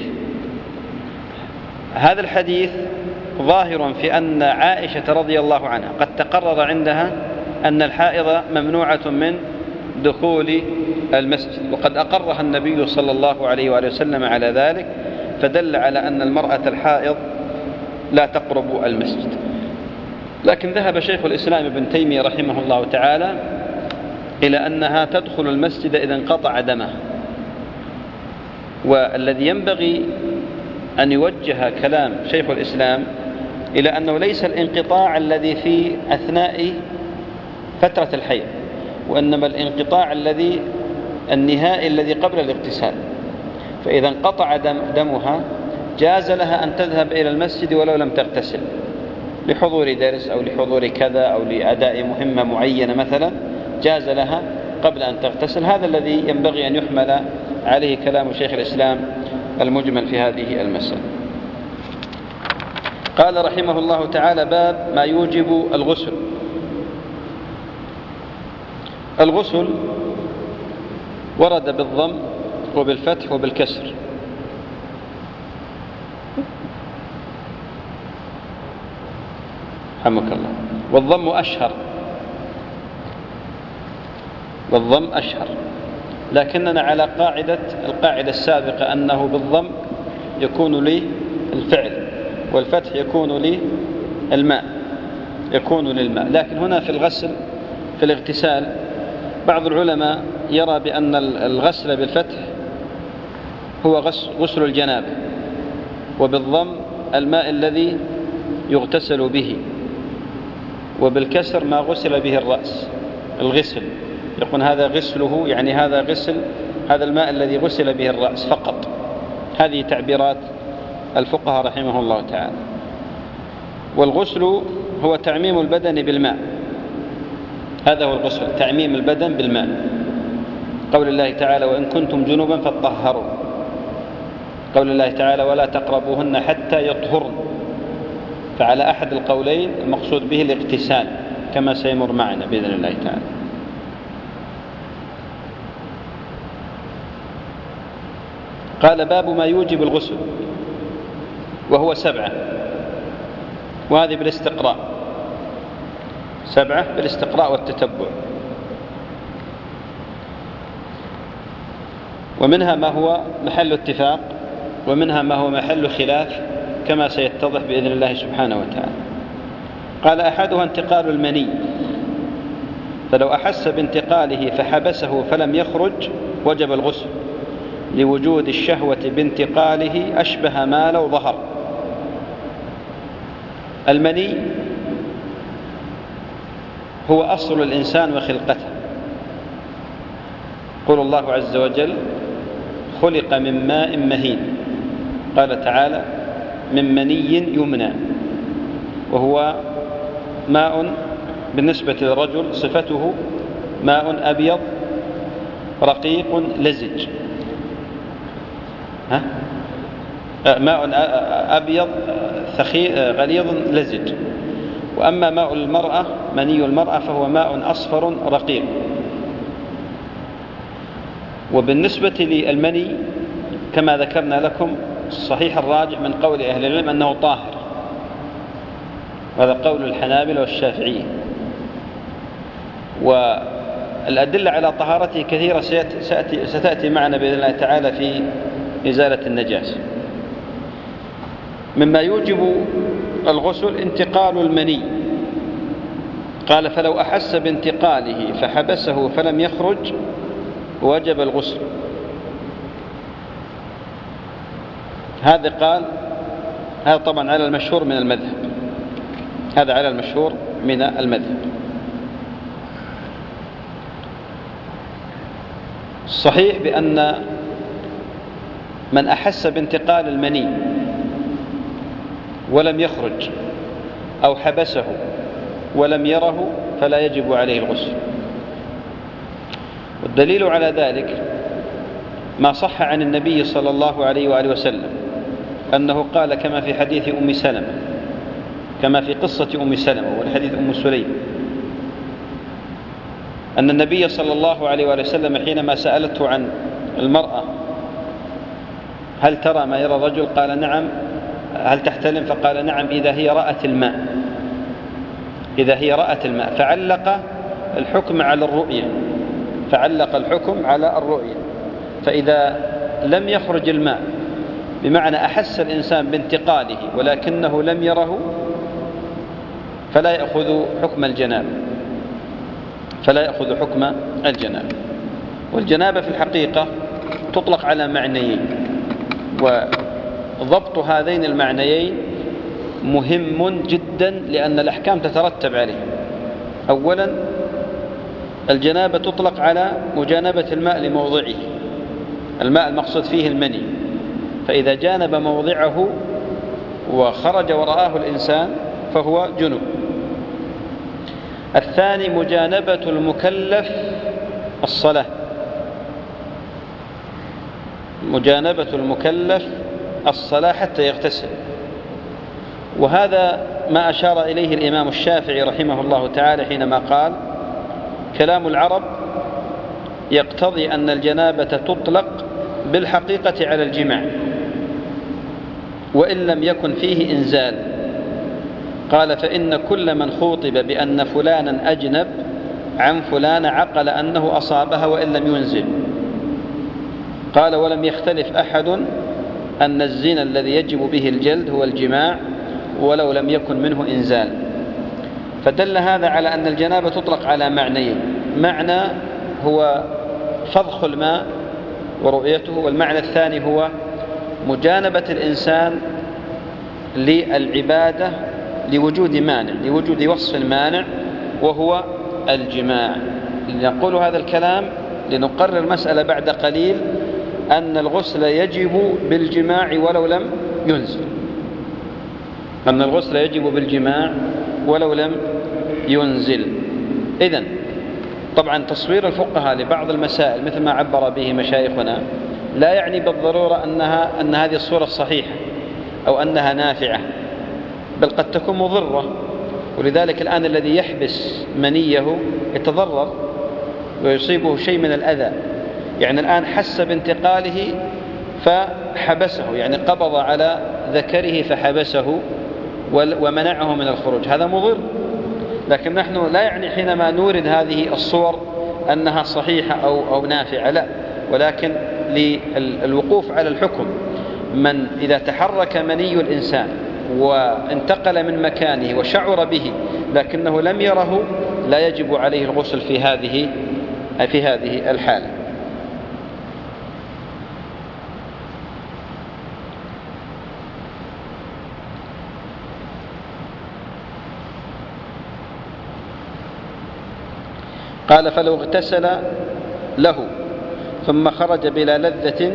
هذا الحديث ظاهر في أن عائشة رضي الله عنها قد تقرر عندها أن الحائض ممنوعة من دخول المسجد، وقد أقرها النبي صلى الله عليه وآله وسلم على ذلك، فدل على أن المرأة الحائض لا تقرب المسجد. لكن ذهب شيخ الإسلام ابن تيمية رحمه الله تعالى إلى أنها تدخل المسجد إذا انقطع دمه، والذي ينبغي أن يوجه كلام شيخ الإسلام إلى أنه ليس الانقطاع الذي في أثناء فترة الحيض، وإنما الانقطاع الذي النهائي الذي قبل الاغتسال. فإذا انقطع دم دمها جاز لها أن تذهب إلى المسجد ولو لم تغتسل، لحضور درس أو لحضور كذا أو لأداء مهمة معينة مثلا، جاز لها قبل أن تغتسل. هذا الذي ينبغي أن يحمل عليه كلام شيخ الإسلام المجمل في هذه المسألة. قال رحمه الله تعالى: باب ما يوجب الغسل. الغسل ورد بالضم وبالفتح وبالكسر. رحمك الله. والضم أشهر، والضم أشهر، لكننا على قاعدة القاعدة السابقة أنه بالضم يكون لي الفعل، والفتح يكون لي الماء، يكون للماء. لكن هنا في الغسل في الاغتسال بعض العلماء يرى بأن الغسل بالفتح هو غسل الجنابة، وبالضم الماء الذي يغتسل به، وبالكسر ما غسل به الرأس، الغسل، يقول هذا غسله، يعني هذا غسل هذا الماء الذي غسل به الرأس فقط. هذه تعبيرات الفقهاء رحمه الله تعالى. والغسل هو تعميم البدن بالماء، هذا هو الغسل، تعميم البدن بالماء. قول الله تعالى: وإن كنتم جنبا فاطهروا. قول الله تعالى: ولا تقربوهن حتى يطهرن. فعلى أحد القولين المقصود به الاغتسال كما سيمر معنا بإذن الله تعالى. قال: باب ما يوجب الغسل، وهو سبعة، وهذه بالاستقراء، سبعة بالاستقراء والتتبع. ومنها ما هو محل اتفاق، ومنها ما هو محل خلاف كما سيتضح بإذن الله سبحانه وتعالى. قال: أحدها انتقال المني، فلو أحس بانتقاله فحبسه فلم يخرج وجب الغسل، لوجود الشهوة بانتقاله أشبه ما لو ظهر. المني هو أصل الإنسان وخلقته. قول الله عز وجل: خلق من ماء مهين. قال تعالى: من مني يمنى، وهو ماء بالنسبة للرجل صفته ماء أبيض رقيق لزج، ها؟ ماء أبيض غليظ لزج. وأما ماء المرأة، مني المرأة، فهو ماء أصفر رقيق. وبالنسبة للمني كما ذكرنا لكم الصحيح الراجح من قول أهل العلم أنه طاهر، وهذا قول الحنابلة والشافعية. والأدلة على طهارته كثيرة ستأتي معنا بإذن الله تعالى في إزالة النجاسة. مما يوجب الغسل انتقال المني. قال: فلو أحس بانتقاله فحبسه فلم يخرج وجب الغسل. هذا قال هذا طبعا على المشهور من المذهب، هذا على المشهور من المذهب. الصحيح بأن من أحس بانتقال المني ولم يخرج أو حبسه ولم يره فلا يجب عليه الغسل. والدليل على ذلك ما صح عن النبي صلى الله عليه وآله وسلم أنه قال كما في حديث أم سلمة، كما في قصة أم سلمة والحديث أم سليم، أن النبي صلى الله عليه وآله وسلم حينما سألته عن المرأة هل ترى ما يرى الرجل، قال نعم، هل تحتلم؟ فقال نعم إذا هي رأت الماء، إذا هي رأت الماء، فعلق الحكم على الرؤية، فعلق الحكم على الرؤية. فإذا لم يخرج الماء بمعنى أحس الإنسان بانتقاله ولكنه لم يره فلا يأخذ حكم الجنابة، فلا يأخذ حكم الجنابة. والجنابة في الحقيقة تطلق على معنيين، وضبط هذين المعنيين مهم جدا لأن الأحكام تترتب عليه. أولا الجنابة تطلق على مجانبة الماء لموضعه، الماء المقصود فيه المني، فإذا جانب موضعه وخرج ورآه الإنسان فهو جنب. الثاني مجانبة المكلف الصلاة، مجانبة المكلف الصلاة حتى يغتسل، وهذا ما أشار إليه الإمام الشافعي رحمه الله تعالى حينما قال: كلام العرب يقتضي أن الجنابة تطلق بالحقيقة على الجماع وإن لم يكن فيه إنزال. قال: فإن كل من خوطب بأن فلانا أجنب عن فلان عقل أنه أصابها وإن لم ينزل. قال: ولم يختلف أحد أن الزنا الذي يجب به الجلد هو الجماع ولو لم يكن منه إنزال. فدل هذا على أن الجنابة تطلق على معنيين: معنى هو فضخ الماء ورؤيته، والمعنى الثاني هو مجانبة الإنسان للعبادة لوجود مانع، لوجود وصف المانع وهو الجماع. نقول هذا الكلام لنقرر مسألة بعد قليل، أن الغسل يجب بالجماع ولو لم ينزل، أن الغسل يجب بالجماع ولو لم ينزل. إذن طبعا تصوير الفقهاء لبعض المسائل مثل ما عبر به مشايخنا لا يعني بالضرورة أنها أن هذه الصورة صحيحة أو أنها نافعة، بل قد تكون مضرة. ولذلك الآن الذي يحبس منيه يتضرر ويصيبه شيء من الأذى، يعني الآن حس بانتقاله فحبسه، يعني قبض على ذكره فحبسه ومنعه من الخروج، هذا مضر. لكن نحن لا يعني حينما نورد هذه الصور أنها صحيحة أو, أو نافعة، لا، ولكن للوقوف على الحكم. من إذا تحرك مني الإنسان وانتقل من مكانه وشعر به لكنه لم يره لا يجب عليه الغسل في هذه في هذه الحالة. قال: فلو اغتسل له ثم خرج بلا لذة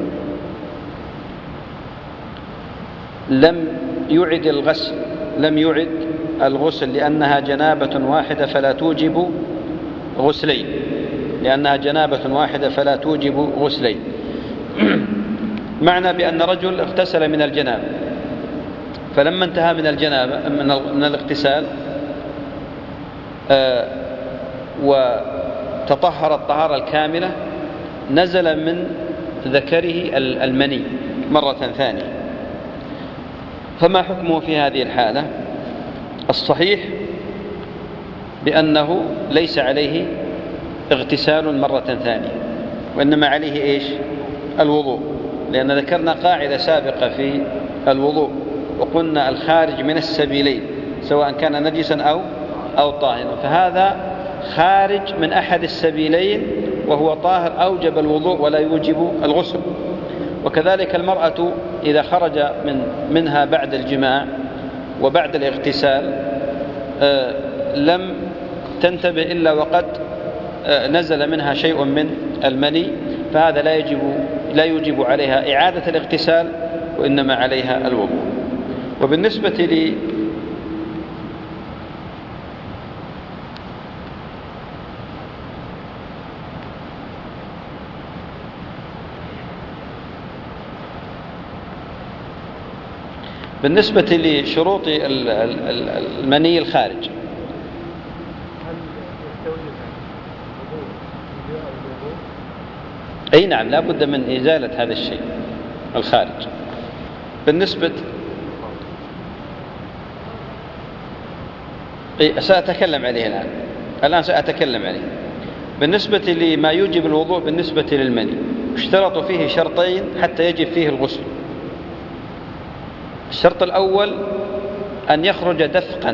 لم يعد الغسل لم يعد الغسل لأنها جنابة واحدة فلا توجب غسلين لأنها جنابة واحدة فلا توجب غسلين. معنى بأن رجل اغتسل من الجنابة، فلما انتهى من الجنابة من الاغتسال آه وتطهر الطهارة الكاملة نزل من ذكره المني مرة ثانية، فما حكمه في هذه الحالة؟ الصحيح بأنه ليس عليه اغتسال مرة ثانية، وإنما عليه إيش؟ الوضوء، لأن ذكرنا قاعدة سابقة في الوضوء وقلنا الخارج من السبيلين سواء كان نجسا أو أو طاهرا، فهذا خارج من أحد السبيلين وهو طاهر أوجب الوضوء ولا يوجب الغسل. وكذلك المرأة إذا خرج من منها بعد الجماع وبعد الاغتسال آه لم تنتبه إلا وقد آه نزل منها شيء من المني، فهذا لا يجب لا يوجب عليها إعادة الاغتسال وإنما عليها الوضوء. وبالنسبة لي بالنسبة لشروط المني الخارج، أي نعم لا بد من إزالة هذا الشيء الخارج. بالنسبة سأتكلم عليه الآن الآن سأتكلم عليه. بالنسبة لما يوجب الوضوء بالنسبة للمني اشترط فيه شرطين حتى يجب فيه الغسل. الشرط الأول أن يخرج دفقا،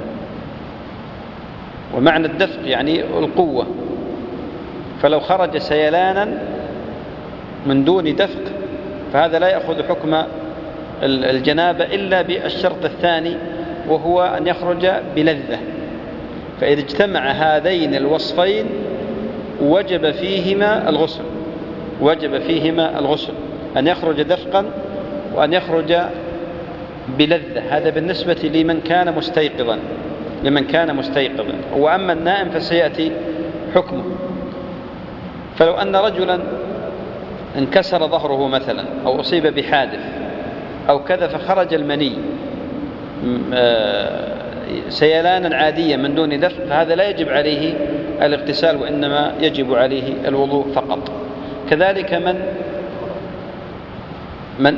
ومعنى الدفق يعني القوة، فلو خرج سيلانا من دون دفق فهذا لا يأخذ حكم الجنابة إلا بالشرط الثاني، وهو أن يخرج بلذة. فإذا اجتمع هذين الوصفين وجب فيهما الغسل، وجب فيهما الغسل، أن يخرج دفقا وأن يخرج بلذة. هذا بالنسبة لمن كان مستيقظا، لمن كان مستيقظا. وأما النائم فسيأتي حكمه. فلو أن رجلا انكسر ظهره مثلا أو أصيب بحادث أو كذا فخرج المني سيلانا عاديا من دون دفق، فهذا لا يجب عليه الاغتسال، وإنما يجب عليه الوضوء فقط. كذلك من من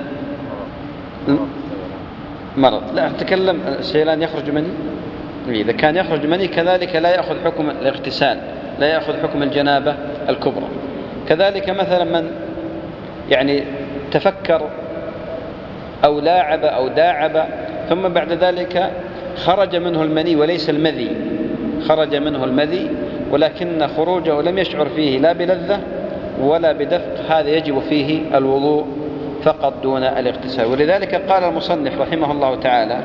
مرض، لا أتكلم سيلان يخرج مني، إذا كان يخرج مني كذلك لا يأخذ حكم الاغتسال، لا يأخذ حكم الجنابة الكبرى. كذلك مثلا من يعني تفكر أو لاعب أو داعب ثم بعد ذلك خرج منه المني وليس المذي، خرج منه المذي ولكن خروجه لم يشعر فيه لا بلذة ولا بدفق، هذا يجب فيه الوضوء فقط دون الاغتسال. ولذلك قال المصنف رحمه الله تعالى: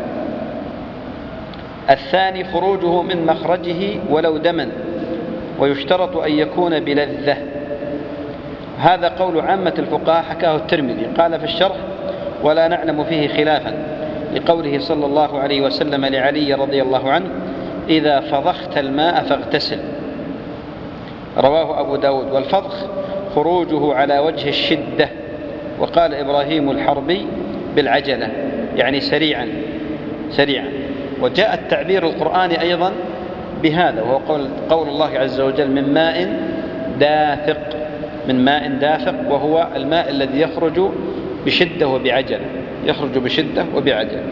الثاني خروجه من مخرجه ولو دما، ويشترط أن يكون بلذة. هذا قول عامة الفقهاء، حكاه الترمذي قال في الشرح: ولا نعلم فيه خلافا، لقوله صلى الله عليه وسلم لعلي رضي الله عنه: إذا فضخت الماء فاغتسل. رواه أبو داود. والفضخ خروجه على وجه الشدة. وقال إبراهيم الحربي: بالعجلة، يعني سريعا سريعا. وجاء التعبير القرآني أيضا بهذا، وهو قول, قول الله عز وجل: من ماء دافق، من ماء دافق، وهو الماء الذي يخرج بشدة وبعجلة، يخرج بشدة وبعجلة.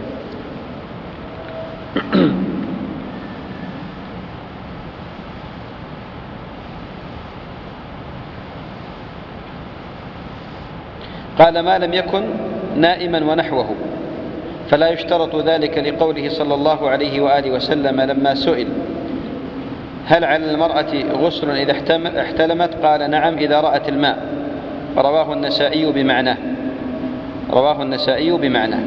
قال: ما لم يكن نائما ونحوه، فلا يشترط ذلك، لقوله صلى الله عليه وآله وسلم لما سئل: هل على المرأة غسل إذا احتلمت؟ قال: نعم، إذا رأت الماء. رواه النسائي بمعناه، رواه النسائي بمعناه.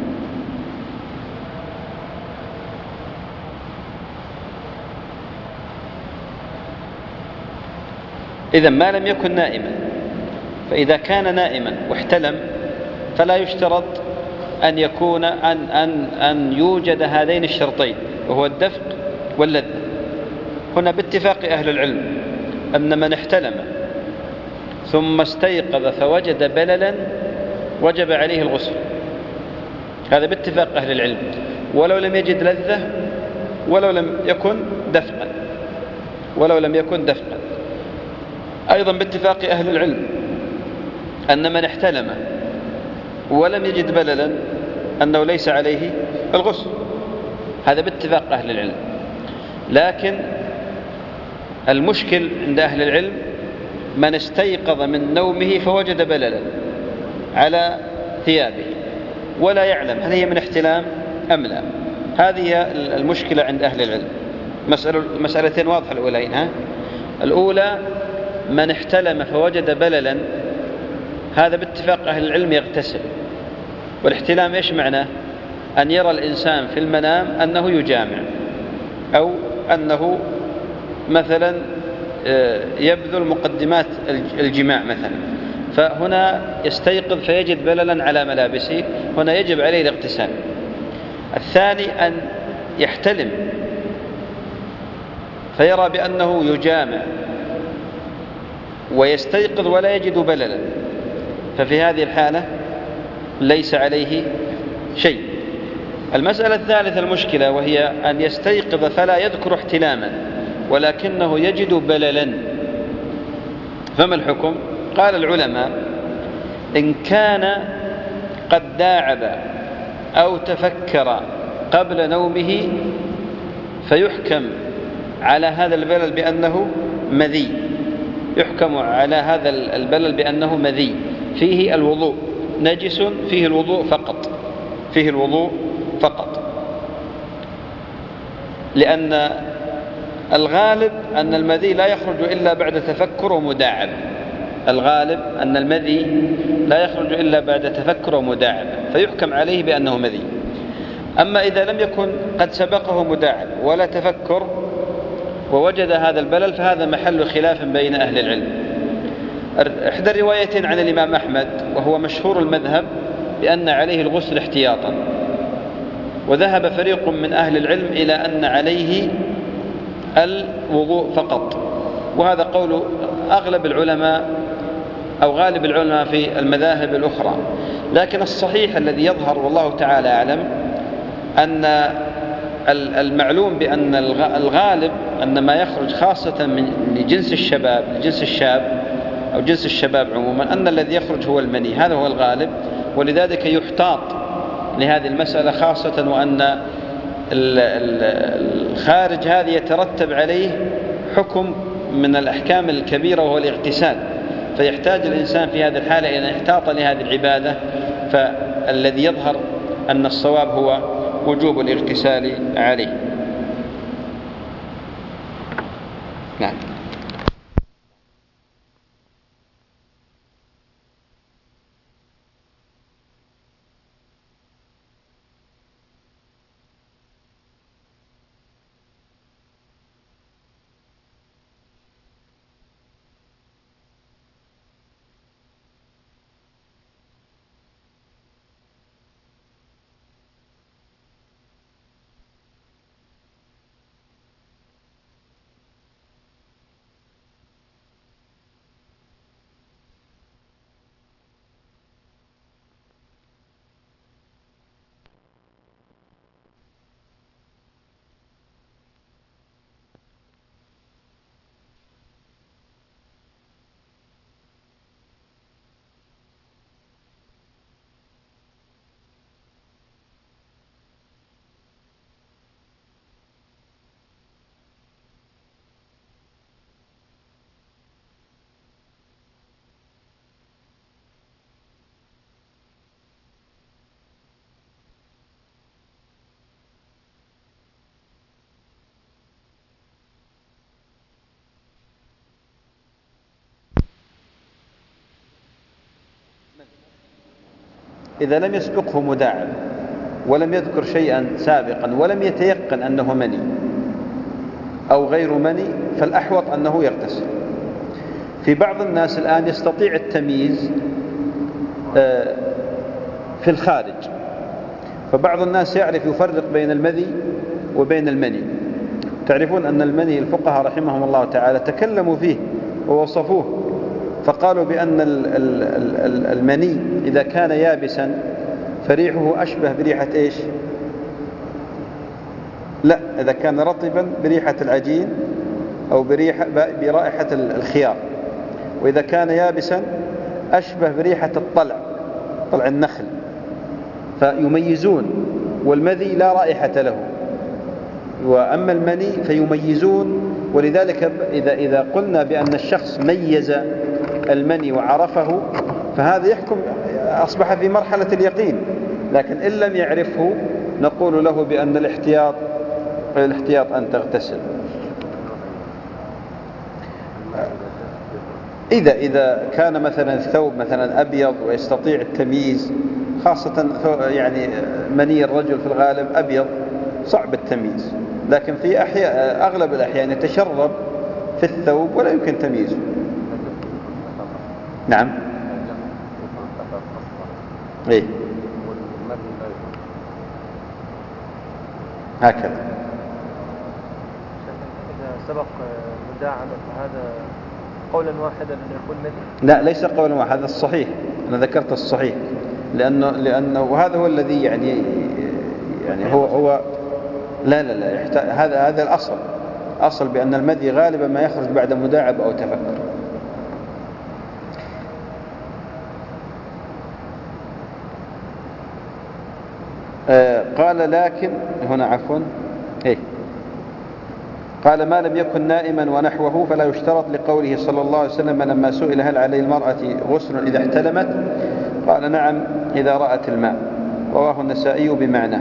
إذن ما لم يكن نائما، فإذا كان نائما واحتلم فلا يشترط أن يكون أن, أن, أن يوجد هذين الشرطين، وهو الدفق واللذة. هنا باتفاق أهل العلم أن من احتلم ثم استيقظ فوجد بللا وجب عليه الغسل، هذا باتفاق أهل العلم، ولو لم يجد لذة ولو لم يكن دفقا، ولو لم يكن دفقا. أيضا باتفاق أهل العلم أن من احتلم ولم يجد بللا أنه ليس عليه الغسل، هذا باتفاق أهل العلم. لكن المشكل عند أهل العلم من استيقظ من نومه فوجد بللا على ثيابه ولا يعلم هل هي من احتلام أم لا، هذه المشكلة عند أهل العلم. مسألة مسألتين واضحة الأولين. ها الأولى: من احتلم فوجد بللا، هذا باتفاق أهل العلم يغتسل. والاحتلام إيش معناه؟ أن يرى الإنسان في المنام أنه يجامع، أو أنه مثلا يبذل مقدمات الجماع مثلا، فهنا يستيقظ فيجد بللا على ملابسه، هنا يجب عليه الاغتسال. الثاني: أن يحتلم فيرى بأنه يجامع ويستيقظ ولا يجد بللا، ففي هذه الحالة ليس عليه شيء. المسألة الثالثة المشكلة، وهي أن يستيقظ فلا يذكر احتلاما ولكنه يجد بللا، فما الحكم؟ قال العلماء: إن كان قد داعب أو تفكر قبل نومه فيحكم على هذا البلل بأنه مذي، يحكم على هذا البلل بأنه مذي، فيه الوضوء، نجس فيه الوضوء فقط، فيه الوضوء فقط. لأن الغالب أن المذي لا يخرج إلا بعد تفكر ومداعبة، الغالب أن المذي لا يخرج إلا بعد تفكر ومداعبة. فيحكم عليه بأنه مذي. أما إذا لم يكن قد سبقه مداعب ولا تفكر ووجد هذا البلل فهذا محل خلاف بين أهل العلم. إحدى الروايتين عن الإمام أحمد وهو مشهور المذهب بأن عليه الغسل احتياطا، وذهب فريق من أهل العلم إلى أن عليه الوضوء فقط، وهذا قول أغلب العلماء أو غالب العلماء في المذاهب الأخرى. لكن الصحيح الذي يظهر والله تعالى أعلم أن المعلوم بأن الغالب أن ما يخرج خاصة من لجنس الشباب لجنس الشاب أو جنس الشباب عموما أن الذي يخرج هو المني، هذا هو الغالب، ولذلك يحتاط لهذه المسألة، خاصة وأن الخارج هذه يترتب عليه حكم من الأحكام الكبيرة وهو الاغتسال، فيحتاج الإنسان في هذه الحالة إلى احتاط لهذه العبادة. فالذي يظهر أن الصواب هو وجوب الاغتسال عليه. نعم. إذا لم يسبقه مداعب ولم يذكر شيئا سابقا ولم يتيقن أنه مني أو غير مني فالأحوط أنه يغتسل. في بعض الناس الآن يستطيع التمييز في الخارج، فبعض الناس يعرف يفرق بين المذي وبين المني. تعرفون أن المني الفقهاء رحمهم الله تعالى تكلموا فيه ووصفوه، فقالوا بأن المني إذا كان يابسا فريحه أشبه بريحة إيش؟ لا، إذا كان رطبا بريحة العجين أو بريحة برائحة الخيار، وإذا كان يابسا أشبه بريحة الطلع، طلع النخل، فيميزون. والمذي لا رائحة له، وأما المني فيميزون. ولذلك إذا إذا قلنا بأن الشخص ميز المني وعرفه فهذا يحكم أصبح في مرحلة اليقين. لكن إن لم يعرفه نقول له بأن الاحتياط الاحتياط أن تغتسل. إذا إذا كان مثلا الثوب مثلا أبيض ويستطيع التمييز، خاصة يعني مني الرجل في الغالب أبيض صعب التمييز، لكن في أحياء أغلب الأحيان يتشرب في الثوب ولا يمكن تمييزه. نعم. إيه هكذا. إذا سبق مداعبة فهذا قولا واحدا أن يكون مذي؟ لا، ليس قولا واحدا، هذا الصحيح، أنا ذكرت الصحيح، لأنه لأنه وهذا هو الذي يعني يعني هو هو لا لا لا يحتاج، هذا هذا الأصل، أصل بأن المذي غالبا ما يخرج بعد مداعبة أو تفكر. آه قال لكن هنا عفوا إيه قال ما لم يكن نائما ونحوه فلا يشترط، لقوله صلى الله عليه وسلم لما سئل هل على المرأة غسل إذا احتلمت قال نعم إذا رأت الماء، رواه النسائي بمعنى.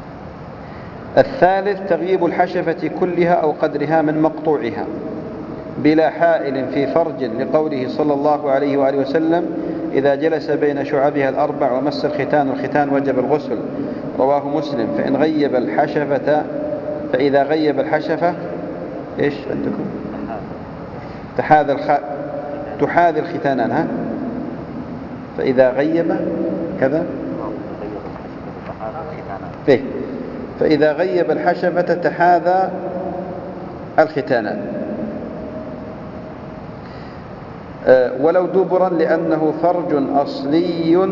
الثالث تغييب الحشفة كلها أو قدرها من مقطوعها، بلا حائل في فرج لقوله صلى الله عليه وآله وسلم إذا جلس بين شعبها الأربع ومس الختان الختان وجب الغسل، رواه مسلم. فإن غيب الحشفة فإذا غيب الحشفة إيش عندكم؟ تحاذى الخ... تحاذي الختانان. ها فإذا غيب كذا إيه؟ فإذا غيب الحشفة تحاذى الختانان أه ولو دبرا لأنه فرج أصلي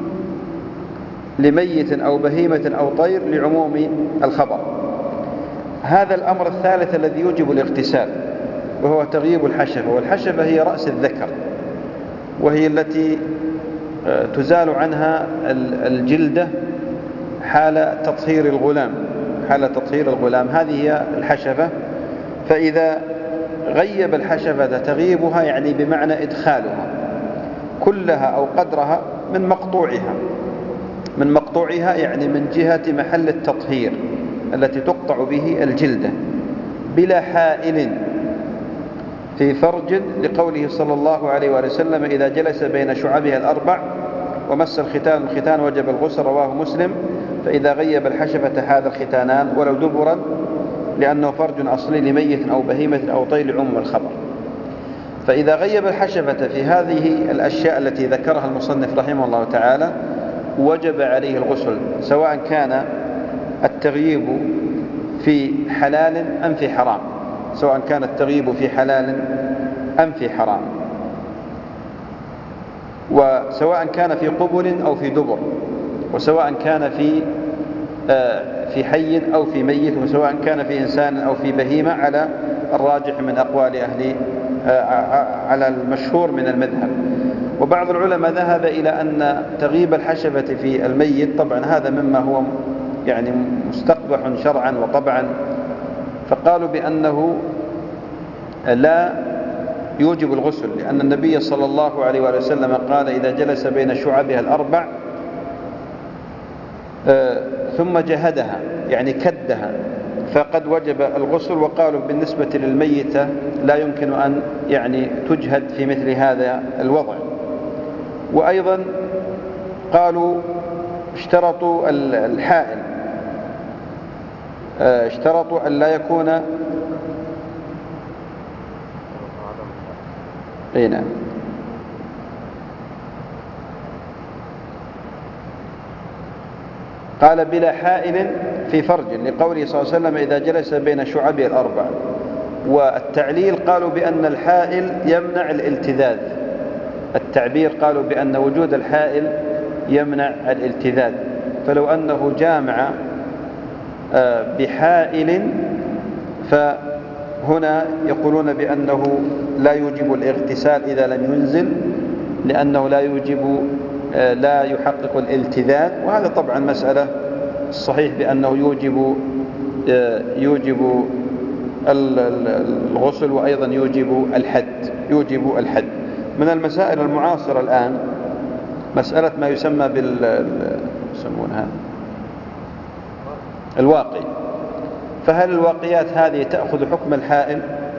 لميت أو بهيمة أو طير لعموم الخبر. هذا الأمر الثالث الذي يوجب الاغتسال وهو تغييب الحشفة. والحشفة هي رأس الذكر، وهي التي تزال عنها الجلدة حال تطهير الغلام حال تطهير الغلام هذه هي الحشفة. فإذا غيب الحشفة تغييبها يعني بمعنى إدخالها كلها أو قدرها من مقطوعها من مقطوعها يعني من جهة محل التطهير التي تقطع به الجلدة بلا حائل في فرج لقوله صلى الله عليه وآله وسلم إذا جلس بين شعبها الأربع ومس الختان الختان وجب الغسل، رواه مسلم. فإذا غيب الحشفة هذا الختانان ولو دبرا لأنه فرج أصلي لميت أو بهيمة أو طير لعموم الخبر. فإذا غيب الحشفة في هذه الأشياء التي ذكرها المصنف رحمه الله تعالى وجب عليه الغسل، سواء كان التغييب في حلال أم في حرام سواء كان التغييب في حلال أم في حرام وسواء كان في قبل أو في دبر، وسواء كان في في حي أو في ميت، وسواء كان في إنسان أو في بهيمة على الراجح من أقوال أهل على المشهور من المذهب. وبعض العلماء ذهب إلى أن تغييب الحشفة في الميت طبعا هذا مما هو يعني مستقبح شرعا وطبعا، فقالوا بأنه لا يوجب الغسل، لأن النبي صلى الله عليه وآله وسلم قال إذا جلس بين شعبها الأربع ثم جهدها يعني كدها فقد وجب الغسل. وقالوا بالنسبة للميتة لا يمكن أن يعني تجهد في مثل هذا الوضع. وأيضا قالوا اشترطوا الحائل اشترطوا أن لا يكون اي نعم قال بلا حائل في فرج لقوله صلى الله عليه وسلم إذا جلس بين شعبه الأربع. والتعليل قالوا بأن الحائل يمنع الالتذاذ، التعبير قالوا بأن وجود الحائل يمنع الالتذاذ، فلو أنه جامع بحائل فهنا يقولون بأنه لا يوجب الاغتسال إذا لم ينزل، لأنه لا يوجب لا يحقق الالتذاذ. وهذا طبعا مسألة الصحيح بأنه يوجب يوجب الغسل وأيضا يوجب الحد يوجب الحد. من المسائل المعاصرة الآن مسألة ما يسمى بال يسمونها الواقي. فهل الواقيات هذه تأخذ حكم الحائل؟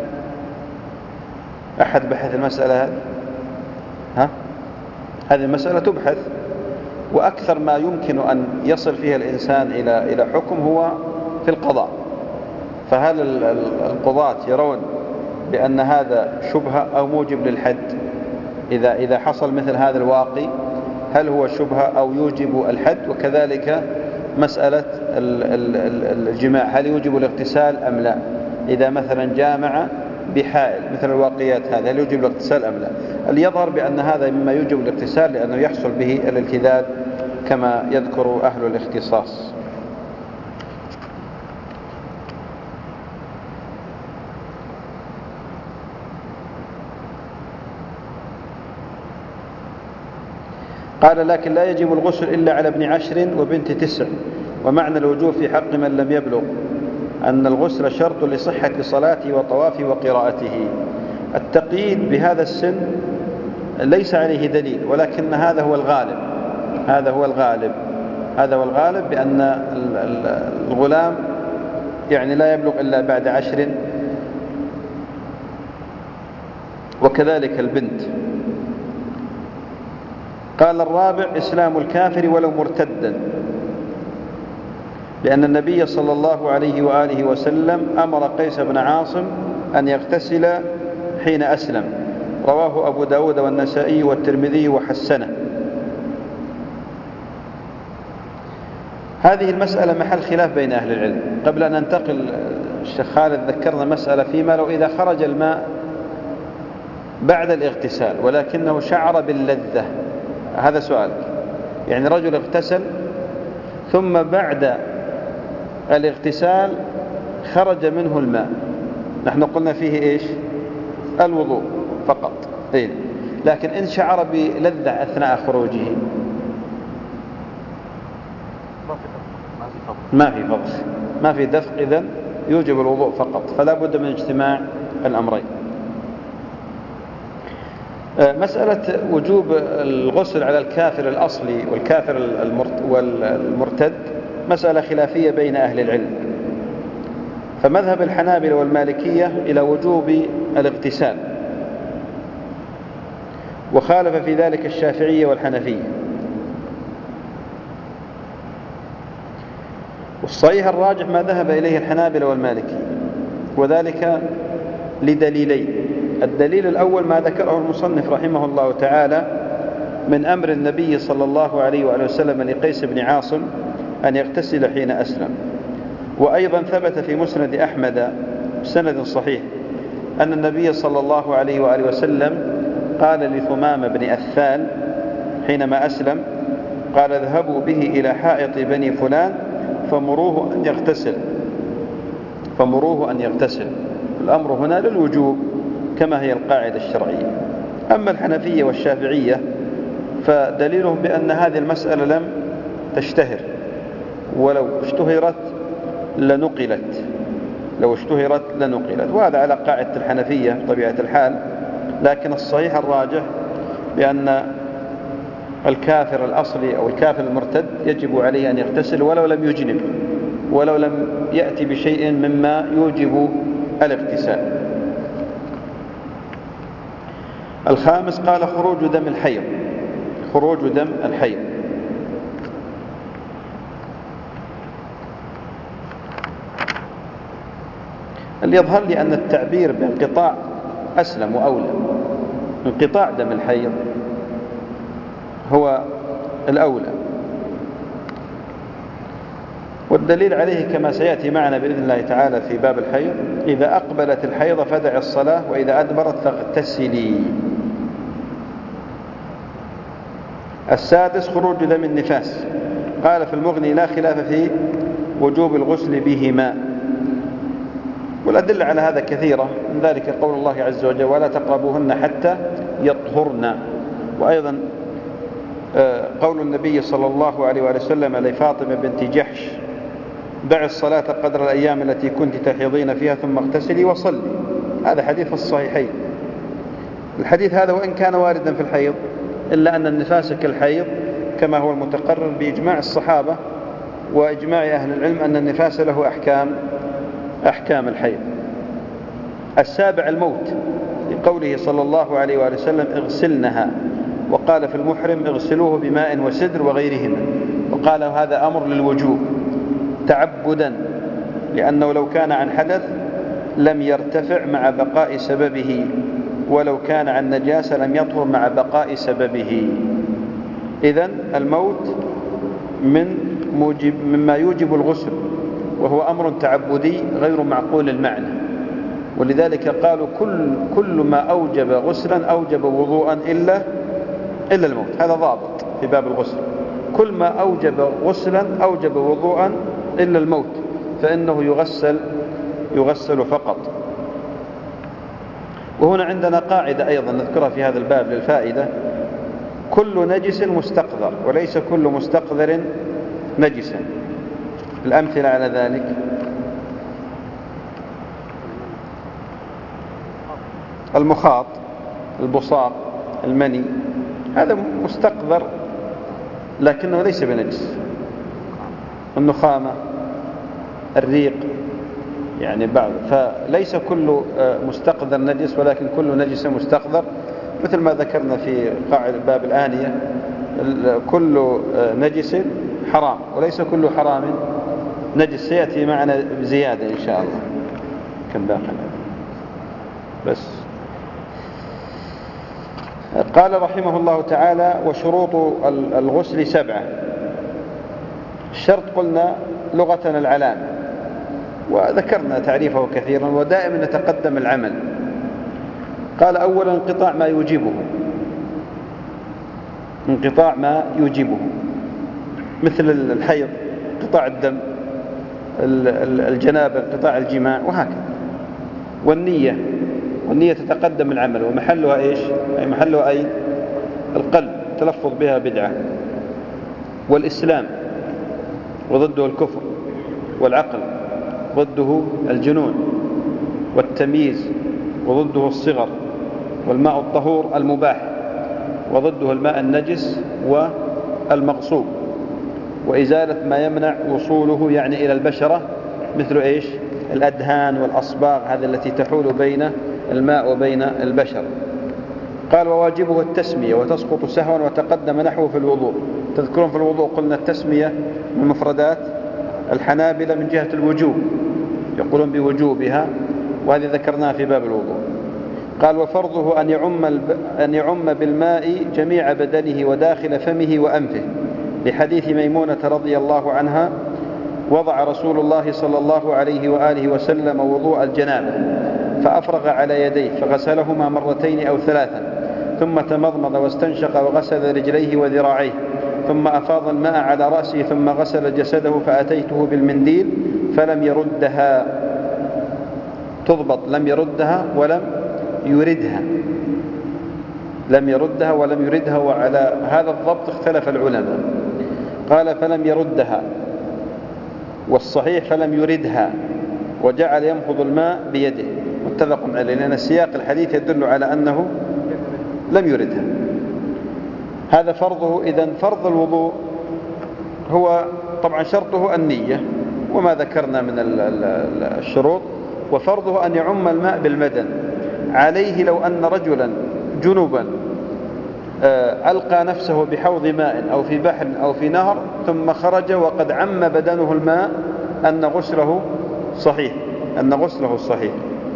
أحد بحث المسألة هذه؟ ها؟ هذه المسألة تبحث، وأكثر ما يمكن أن يصل فيها الإنسان إلى إلى حكم هو في القضاء. فهل القضاة يرون بأن هذا شبهة أو موجب للحد؟ إذا إذا حصل مثل هذا الواقي هل هو شبهة أو يوجب الحد؟ وكذلك مسألة الجماع هل يوجب الاغتسال أم لا؟ إذا مثلا جامع بحائل مثل الواقيات هذا هل يوجب الاغتسال أم لا؟ اليظهر بأن هذا مما يوجب الاغتسال لأنه يحصل به الالتذاذ كما يذكر أهل الاختصاص. قال لكن لا يجب الغسل إلا على ابن عشر وبنت تسع. ومعنى الوجوب في حق من لم يبلغ أن الغسل شرط لصحة صلاته وطوافه وقراءته. التقييد بهذا السن ليس عليه دليل، ولكن هذا هو الغالب هذا هو الغالب هذا هو الغالب بأن الغلام يعني لا يبلغ إلا بعد عشر وكذلك البنت. قال الرابع إسلام الكافر ولو مرتدا، لأن النبي صلى الله عليه وآله وسلم أمر قيس بن عاصم أن يغتسل حين أسلم، رواه أبو داود والنسائي والترمذي وحسنه. هذه المسألة محل خلاف بين أهل العلم. قبل أن ننتقل الشيخ خالد ذكرنا مسألة فيما لو إذا خرج الماء بعد الاغتسال ولكنه شعر باللذة، هذا سؤالك. يعني رجل اغتسل ثم بعد الاغتسال خرج منه الماء، نحن قلنا فيه إيش؟ الوضوء فقط. إيه؟ لكن إن شعر بلذة أثناء خروجه ما في فضخ، ما في دفق، إذن يوجب الوضوء فقط، فلا بد من اجتماع الأمرين. مسألة وجوب الغسل على الكافر الأصلي والكافر والمرتد مسألة خلافية بين أهل العلم، فمذهب الحنابلة والمالكية إلى وجوب الاغتسال، وخالف في ذلك الشافعية والحنفية. والصحيح الراجح ما ذهب إليه الحنابلة والمالكية، وذلك لدليلين. الدليل الأول ما ذكره المصنف رحمه الله تعالى من أمر النبي صلى الله عليه وآله وسلم لقيس بن عاصم أن يغتسل حين أسلم. وأيضا ثبت في مسند أحمد بسند صحيح أن النبي صلى الله عليه وآله وسلم قال لثمام بن أثال حينما أسلم، قال اذهبوا به إلى حائط بني فلان فمروه أن يغتسل فمروه أن يغتسل. الأمر هنا للوجوب كما هي القاعدة الشرعية. أما الحنفية والشافعية فدليلهم بأن هذه المسألة لم تشتهر، ولو اشتهرت لنقلت لو اشتهرت لنقلت وهذا على قاعدة الحنفية بطبيعة الحال. لكن الصحيح الراجح بأن الكافر الأصلي أو الكافر المرتد يجب عليه أن يغتسل ولو لم يجنب، ولو لم يأتي بشيء مما يوجب الاغتسال. الخامس قال خروج دم الحيض خروج دم الحيض اللي يظهر لي أن التعبير بانقطاع أسلم وأولى. انقطاع دم الحيض هو الأولى، والدليل عليه كما سيأتي معنا بإذن الله تعالى في باب الحيض: إذا أقبلت الحيض فدع الصلاة وإذا أدبرت فاغتسلي. السادس خروج دم النفاس. قال في المغني لا خلاف في وجوب الغسل بهما، والأدلة على هذا كثيرة، من ذلك قول الله عز وجل: ولا تقربوهن حتى يطهرن. وأيضا قول النبي صلى الله عليه وسلم لفاطمة بنت جحش: دع الصلاة قدر الأيام التي كنت تحيضين فيها ثم اغتسلي وصلي. هذا حديث في الصحيحين. الحديث هذا وإن كان واردا في الحيض إلا أن النفاس كالحيض كما هو المتقرر بإجماع الصحابة وإجماع أهل العلم أن النفاس له أحكام أحكام الحيض. السابع الموت، لقوله صلى الله عليه وآله وسلم: اغسلنها. وقال في المحرم: اغسلوه بماء وسدر وغيرهما. وقال هذا أمر للوجوب تعبدا، لأنه لو كان عن حدث لم يرتفع مع بقاء سببه، ولو كان عن نجاسة لم يطهر مع بقاء سببه. إذن الموت من موجب مما يوجب الغسل، وهو أمر تعبدي غير معقول المعنى، ولذلك قالوا كل, كل ما أوجب غسلا أوجب وضوءا إلا, إلا الموت. هذا ضابط في باب الغسل: كل ما أوجب غسلا أوجب وضوءا إلا الموت، فإنه يغسل يغسل فقط. وهنا عندنا قاعدة أيضا نذكرها في هذا الباب للفائدة: كل نجس مستقذر وليس كل مستقذر نجسا. الأمثلة على ذلك: المخاط، البصاق، المني، هذا مستقذر لكنه ليس بنجس. النخامة، الريق، يعني بعض، فليس كل مستقذر نجس، ولكن كل نجس مستقذر، مثل ما ذكرنا في قاعدة باب الآنية، كل نجس حرام وليس كل حرام نجس. سيأتي معنا بزيادة إن شاء الله. كم باقي؟ بس. قال رحمه الله تعالى: وشروط الغسل سبعة. الشرط قلنا لغة العلامة، وذكرنا تعريفه كثيرا، ودائما نتقدم العمل. قال: أولا انقطاع ما يوجبه، انقطاع ما يوجبه مثل الحيض، انقطاع الدم، الجنابة، انقطاع الجماع، وهكذا. والنية، والنية تتقدم العمل، ومحلها إيش؟ أي محلها أي القلب، تلفظ بها بدعة. والإسلام وضده الكفر، والعقل ضده الجنون، والتمييز وضده الصغر، والماء الطهور المباح وضده الماء النجس والمغصوب، وإزالة ما يمنع وصوله يعني إلى البشرة، مثل إيش؟ الأدهان والأصباغ، هذه التي تحول بين الماء وبين البشر. قال: وواجبه التسمية، وتسقط سهوا، وتقدم نحوه في الوضوء. تذكرون في الوضوء قلنا التسمية من مفردات الحنابلة من جهة الوجوب، يقولون بوجوبها، وهذه ذكرناها في باب الوضوء. قال: وفرضه أن يعم, أن يعم بالماء جميع بدنه وداخل فمه وأنفه، لحديث ميمونة رضي الله عنها: وضع رسول الله صلى الله عليه وآله وسلم وضوء الجنابة فأفرغ على يديه فغسلهما مرتين أو ثلاثا، ثم تمضمض واستنشق وغسل رجليه وذراعيه، ثم أفاض الماء على رأسه ثم غسل جسده، فأتيته بالمنديل فلم يردها، تضبط لم يردها ولم يردها، لم يردها ولم يردها، وعلى هذا الضبط اختلف العلماء. قال: فلم يردها، والصحيح فلم يردها، وجعل ينفض الماء بيده، متفق عليه، لأن السياق الحديث يدل على أنه لم يردها. هذا فرضه. إذن فرض الوضوء هو طبعا شرطه النية، وما ذكرنا من الشروط. وفرضه أن يعم الماء بالبدن، عليه لو أن رجلا جنبا ألقى نفسه بحوض ماء أو في بحر أو في نهر ثم خرج وقد عم بدنه الماء أن غسله صحيح، أن غسله صحيح،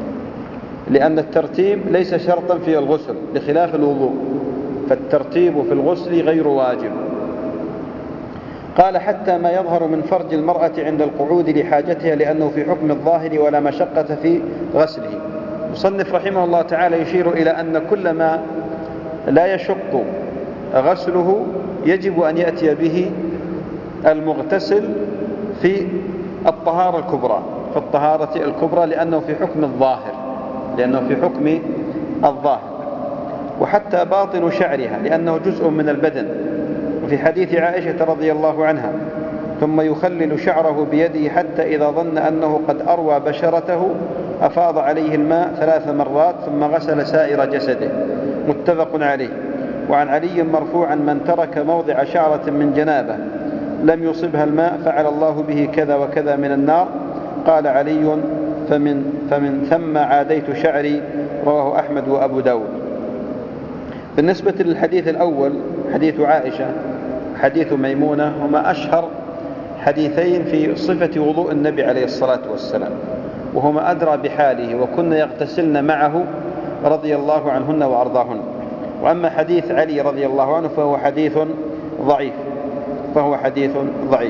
لأن الترتيب ليس شرطا في الغسل بخلاف الوضوء، فالترتيب في الغسل غير واجب. قال: حتى ما يظهر من فرج المرأة عند القعود لحاجتها، لأنه في حكم الظاهر ولا مشقة في غسله. مصنف رحمه الله تعالى يشير إلى أن كل ما لا يشق غسله يجب أن يأتي به المغتسل في الطهارة الكبرى، في الطهارة الكبرى، لأنه في حكم الظاهر، لأنه في حكم الظاهر. وحتى باطن شعرها، لأنه جزء من البدن، وفي حديث عائشة رضي الله عنها: ثم يخلل شعره بيده حتى إذا ظن أنه قد أروى بشرته أفاض عليه الماء ثلاث مرات ثم غسل سائر جسده، متفق عليه. وعن علي مرفوعا: من ترك موضع شعرة من جنابه لم يصبها الماء فعل الله به كذا وكذا من النار. قال علي: فمن, فمن ثم عاديت شعري. رواه أحمد وأبو داود. بالنسبة للحديث الأول حديث عائشة حديث ميمونة، هما أشهر حديثين في صفة وضوء النبي عليه الصلاة والسلام، وهما أدرى بحاله، وكنا يغتسلن معه رضي الله عنهن وأرضاهن. وأما حديث علي رضي الله عنه فهو حديث ضعيف، فهو حديث ضعيف.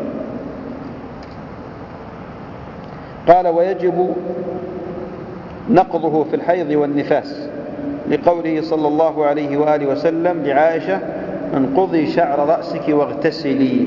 قال: ويجب نقضه في الحيض والنفاس، لقوله صلى الله عليه وآله وسلم لعائشة: انقضي شعر رأسك واغتسلي.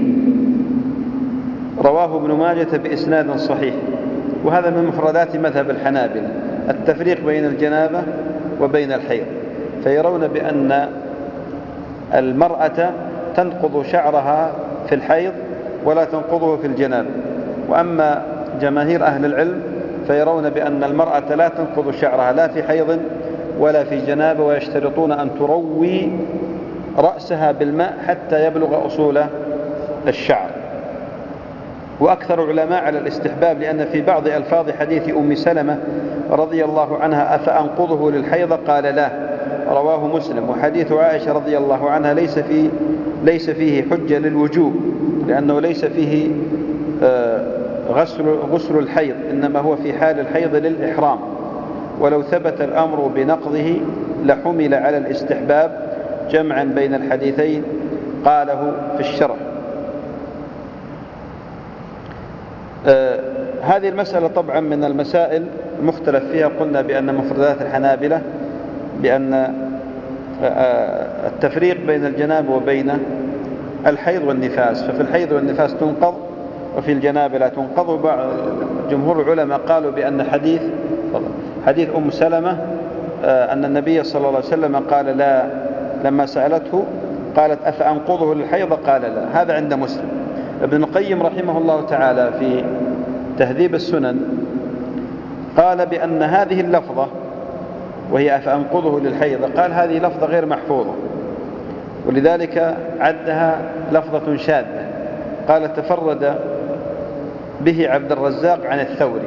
رواه ابن ماجة بإسناد صحيح. وهذا من مفردات مذهب الحنابلة، التفريق بين الجنابة وبين الحيض، فيرون بأن المرأة تنقض شعرها في الحيض ولا تنقضه في الجنابة. وأما جماهير أهل العلم فيرون بأن المرأة لا تنقض شعرها لا في حيض ولا في جنابة، ويشترطون أن تروي رأسها بالماء حتى يبلغ أصول الشعر. وأكثر العلماء على الاستحباب، لأن في بعض ألفاظ حديث أم سلمة رضي الله عنها أفأنقضه للحيض قال لا، رواه مسلم. وحديث عائشة رضي الله عنها ليس فيه, ليس فيه حجة للوجوب، لأنه ليس فيه غسل, غسل الحيض، إنما هو في حال الحيض للإحرام، ولو ثبت الأمر بنقضه لحمل على الاستحباب جمعا بين الحديثين قاله في الشرح. آه هذه المسألة طبعا من المسائل المختلف فيها. قلنا بأن مفردات الحنابلة بأن آه التفريق بين الجنابة وبين الحيض والنفاس، ففي الحيض والنفاس تنقض وفي الجنابة لا تنقض. وبعض جمهور العلماء قالوا بأن حديث حديث أم سلمة آه أن النبي صلى الله عليه وسلم قال لا، لما سألته قالت أفأنقضه للحيض قال لا، هذا عند مسلم. ابن القيم رحمه الله تعالى في تهذيب السنن قال بأن هذه اللفظة وهي أفأنقضه للحيض، قال هذه لفظة غير محفوظة، ولذلك عدها لفظة شاذة. قال تفرد به عبد الرزاق عن الثوري،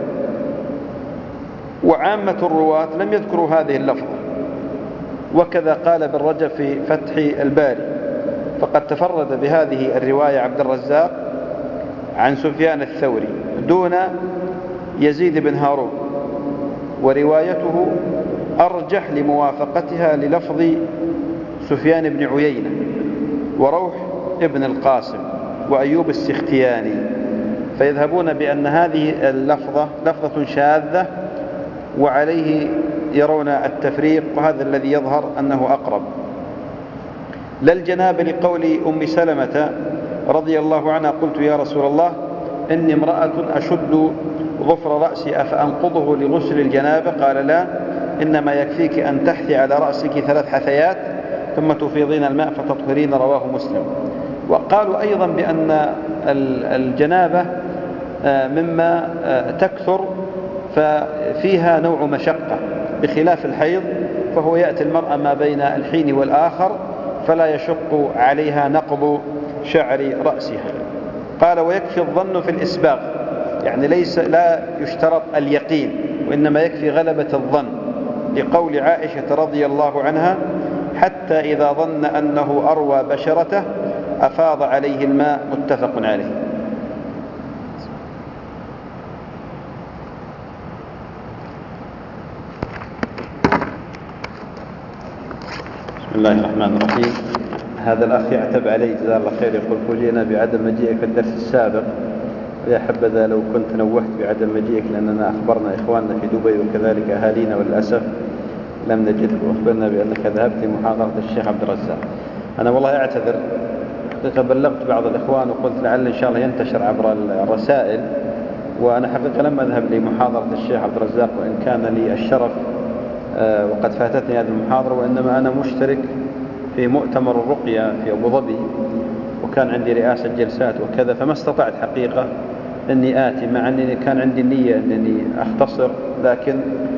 وعامة الرواة لم يذكروا هذه اللفظة. وكذا قال ابن رجب في فتح الباري، فقد تفرد بهذه الرواية عبد الرزاق عن سفيان الثوري دون يزيد بن هارون، وروايته أرجح لموافقتها للفظ سفيان بن عيينة وروح ابن القاسم وأيوب السختياني، فيذهبون بأن هذه اللفظة لفظة شاذة وعليه يرون التفريق، وهذا الذي يظهر أنه أقرب. لا الجناب لقول أم سلمة رضي الله عنها قلت يا رسول الله إني امرأة أشد ظفر رأسي أفأنقضه لغسل الجنابة؟ قال لا، إنما يكفيك أن تحثي على رأسك ثلاث حثيات ثم تفيضين الماء فتطهرين، رواه مسلم. وقالوا أيضا بأن الجنابة مما تكثر ففيها نوع مشقة، بخلاف الحيض فهو يأتي المرأة ما بين الحين والآخر فلا يشق عليها نقض شعر رأسها. قال ويكفي الظن في الإسباغ، يعني ليس لا يشترط اليقين، وإنما يكفي غلبة الظن، لقول عائشة رضي الله عنها حتى إذا ظن أنه أروى بشرته أفاض عليه الماء، متفق عليه. بسم الله الرحمن الرحيم. هذا الأخ يعتب علي جزاه الله خير، يقول فوجئنا بعدم مجيئك في الدرس السابق، ويا حبذا لو كنت نوهت بعدم مجيئك، لأننا أخبرنا إخواننا في دبي وكذلك أهالينا والأسف لم نجدك، وأخبرنا بأنك ذهبت لمحاضرة الشيخ عبد الرزاق. أنا والله أعتذر، حقيقة بلغت بعض الإخوان وقلت لعل إن شاء الله ينتشر عبر الرسائل، وأنا حقيقة لم أذهب لمحاضرة الشيخ عبد الرزاق وإن كان لي الشرف وقد فاتتني هذه المحاضرة، وإنما أنا مشترك في مؤتمر الرقية في أبو ظبي، وكان عندي رئاسة جلسات وكذا، فما استطعت حقيقة أني آتي، مع أني كان عندي النية أنني أختصر، لكن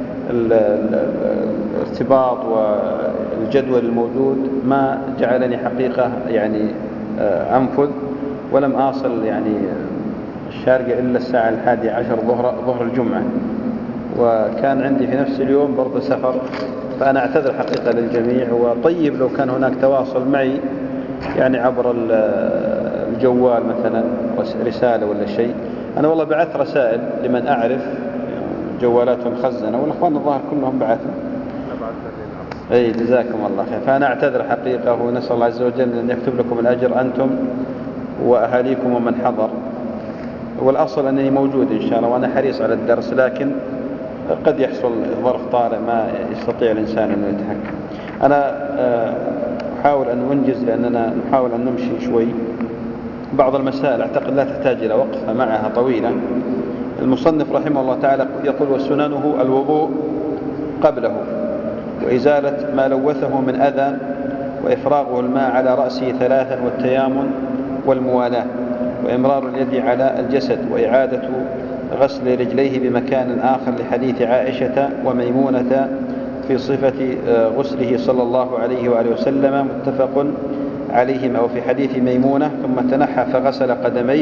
الارتباط والجدول الموجود ما جعلني حقيقة يعني أنفذ، ولم أصل يعني الشارقة إلا الساعة الحادية عشر ظهر, ظهر الجمعة، وكان عندي في نفس اليوم برضه سفر، فأنا أعتذر حقيقة للجميع. وطيب لو كان هناك تواصل معي يعني عبر الجوال مثلا رسالة ولا شيء. أنا والله بعثت رسائل لمن أعرف جوالاتهم خزنة، والأخوان الظاهر كلهم بعثوا. أي جزاكم الله خير. فأنا أعتذر حقيقة، ونسأل الله عز وجل أن يكتب لكم الأجر أنتم وأهاليكم ومن حضر. والأصل أنني موجود إن شاء الله وأنا حريص على الدرس، لكن قد يحصل ظرف طارئ ما يستطيع الإنسان أن يتحكم. أنا أحاول أن أنجز، لأننا نحاول أن نمشي شوي. بعض المسائل أعتقد لا تحتاج إلى وقفة معها طويلة. المصنف رحمه الله تعالى يقول وسننه الوضوء قبله، وإزالة ما لوثه من أذى، وإفراغه الماء على رأسه ثلاثا، والتيامن والموالاة، وإمرار اليد على الجسد، وإعادة غسل رجليه بمكان آخر لحديث عائشة وميمونة في صفة غسله صلى الله عليه وآله وسلم، متفق عليهما. وفي حديث ميمونة ثم تنحى فغسل قدميه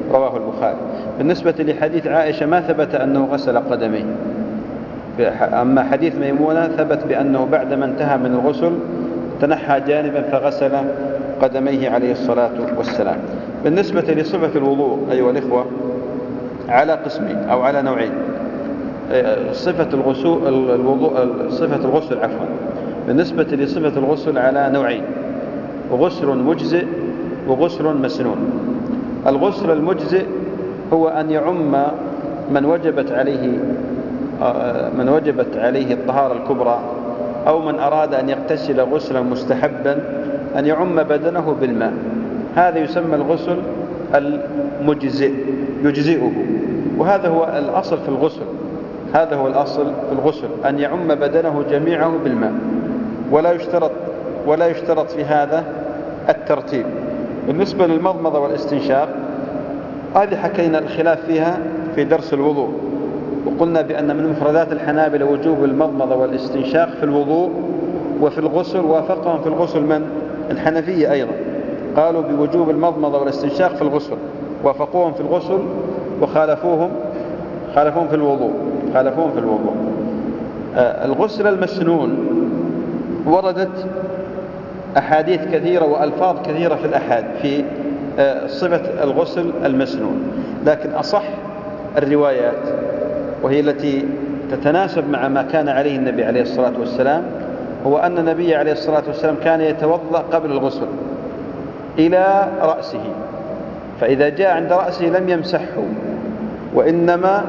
رواه البخاري. بالنسبة لحديث عائشة ما ثبت أنه غسل قدميه، أما حديث ميمونة ثبت بأنه بعدما انتهى من الغسل تنحى جانبا فغسل قدميه عليه الصلاة والسلام. بالنسبة لصفة الوضوء أيها الإخوة على قسمين أو على نوعين. صفة الغسل الوضوء صفة الغسل عفوا بالنسبة لصفة الغسل على نوعين: غسل مجزئ وغسل مسنون. الغسل المجزئ هو أن يعم من وجبت عليه من وجبت عليه الطهارة الكبرى أو من أراد أن يغتسل غسلا مستحبا أن يعم بدنه بالماء، هذا يسمى الغسل المجزئ يجزئه، وهذا هو الأصل في الغسل هذا هو الأصل في الغسل أن يعم بدنه جميعه بالماء، ولا يشترط ولا يشترط في هذا الترتيب. بالنسبة للمضمضة والاستنشاق هذه حكينا الخلاف فيها في درس الوضوء، وقلنا بأن من مفردات الحنابلة وجوب المضمضة والاستنشاق في الوضوء وفي الغسل. وافقهم في الغسل من الحنفية أيضا، قالوا بوجوب المضمضة والاستنشاق في الغسل، وافقوهم في الغسل وخالفوهم خالفوهم في الوضوء خالفوهم في الوضوء. آه الغسل المسنون وردت أحاديث كثيرة وألفاظ كثيرة في الأحاد في آه صفة الغسل المسنون، لكن أصح الروايات وهي التي تتناسب مع ما كان عليه النبي عليه الصلاة والسلام هو أن النبي عليه الصلاة والسلام كان يتوضأ قبل الغسل إلى رأسه، فإذا جاء عند رأسه لم يمسحه، وإنما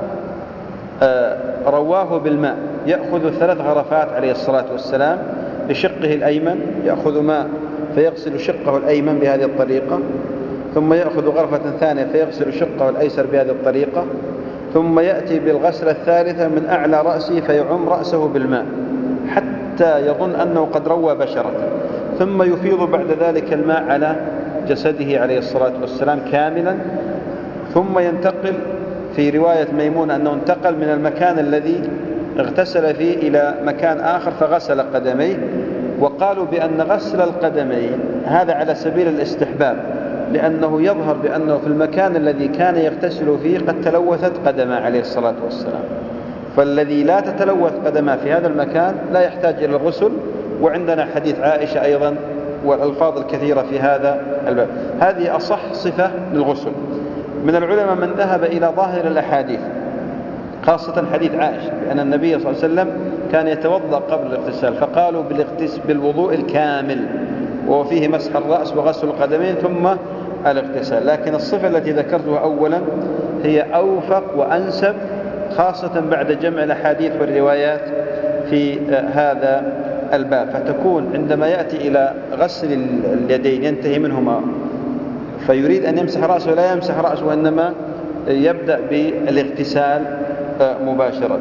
رواه بالماء، يأخذ ثلاث غرفات عليه الصلاة والسلام بشقه الأيمن، يأخذ ماء فيغسل شقه الأيمن بهذه الطريقة، ثم يأخذ غرفة ثانية فيغسل شقه الأيسر بهذه الطريقة، ثم يأتي بالغسلة الثالثة من أعلى رأسه فيعم رأسه بالماء حتى يظن أنه قد روى بشرته، ثم يفيض بعد ذلك الماء على جسده عليه الصلاة والسلام كاملا، ثم ينتقل في رواية ميمون أنه انتقل من المكان الذي اغتسل فيه إلى مكان آخر فغسل قدميه. وقالوا بأن غسل القدمين هذا على سبيل الاستحباب، لأنه يظهر بأنه في المكان الذي كان يغتسل فيه قد تلوثت قدمه عليه الصلاة والسلام، فالذي لا تتلوث قدمه في هذا المكان لا يحتاج إلى الغسل. وعندنا حديث عائشة أيضا والألفاظ الكثيرة في هذا الباب. هذه أصح صفة للغسل. من العلماء من ذهب إلى ظاهر الأحاديث خاصة حديث عائشة بأن النبي صلى الله عليه وسلم كان يتوضأ قبل الاغتسال، فقالوا بالوضوء الكامل وفيه مسح الرأس وغسل القدمين ثم الاغتسال. لكن الصفة التي ذكرتها أولا هي أوفق وأنسب خاصة بعد جمع الأحاديث والروايات في هذا الباب، فتكون عندما يأتي إلى غسل اليدين ينتهي منهما فيريد أن يمسح رأسه لا يمسح رأسه، وإنما يبدأ بالاغتسال مباشرة.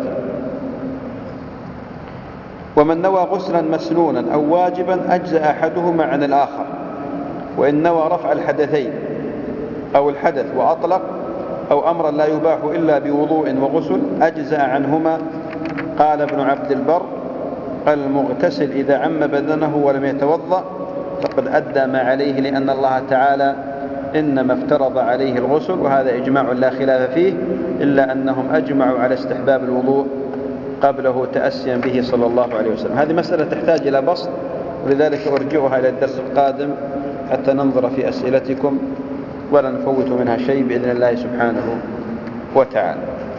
ومن نوى غسلا مسنونا أو واجبا أجزأ أحدهما عن الآخر، وإن نوى رفع الحدثين أو الحدث وأطلق أو أمرا لا يباح إلا بوضوء وغسل أجزأ عنهما. قال ابن عبد البر: قال المغتسل إذا عم بدنه ولم يتوضأ فقد أدى ما عليه، لأن الله تعالى إنما افترض عليه الغسل، وهذا إجماع لا خلاف فيه، إلا أنهم أجمعوا على استحباب الوضوء قبله تأسيا به صلى الله عليه وسلم. هذه مسألة تحتاج إلى بسط، ولذلك أرجعها إلى الدرس القادم حتى ننظر في أسئلتكم ولا نفوت منها شيء بإذن الله سبحانه وتعالى.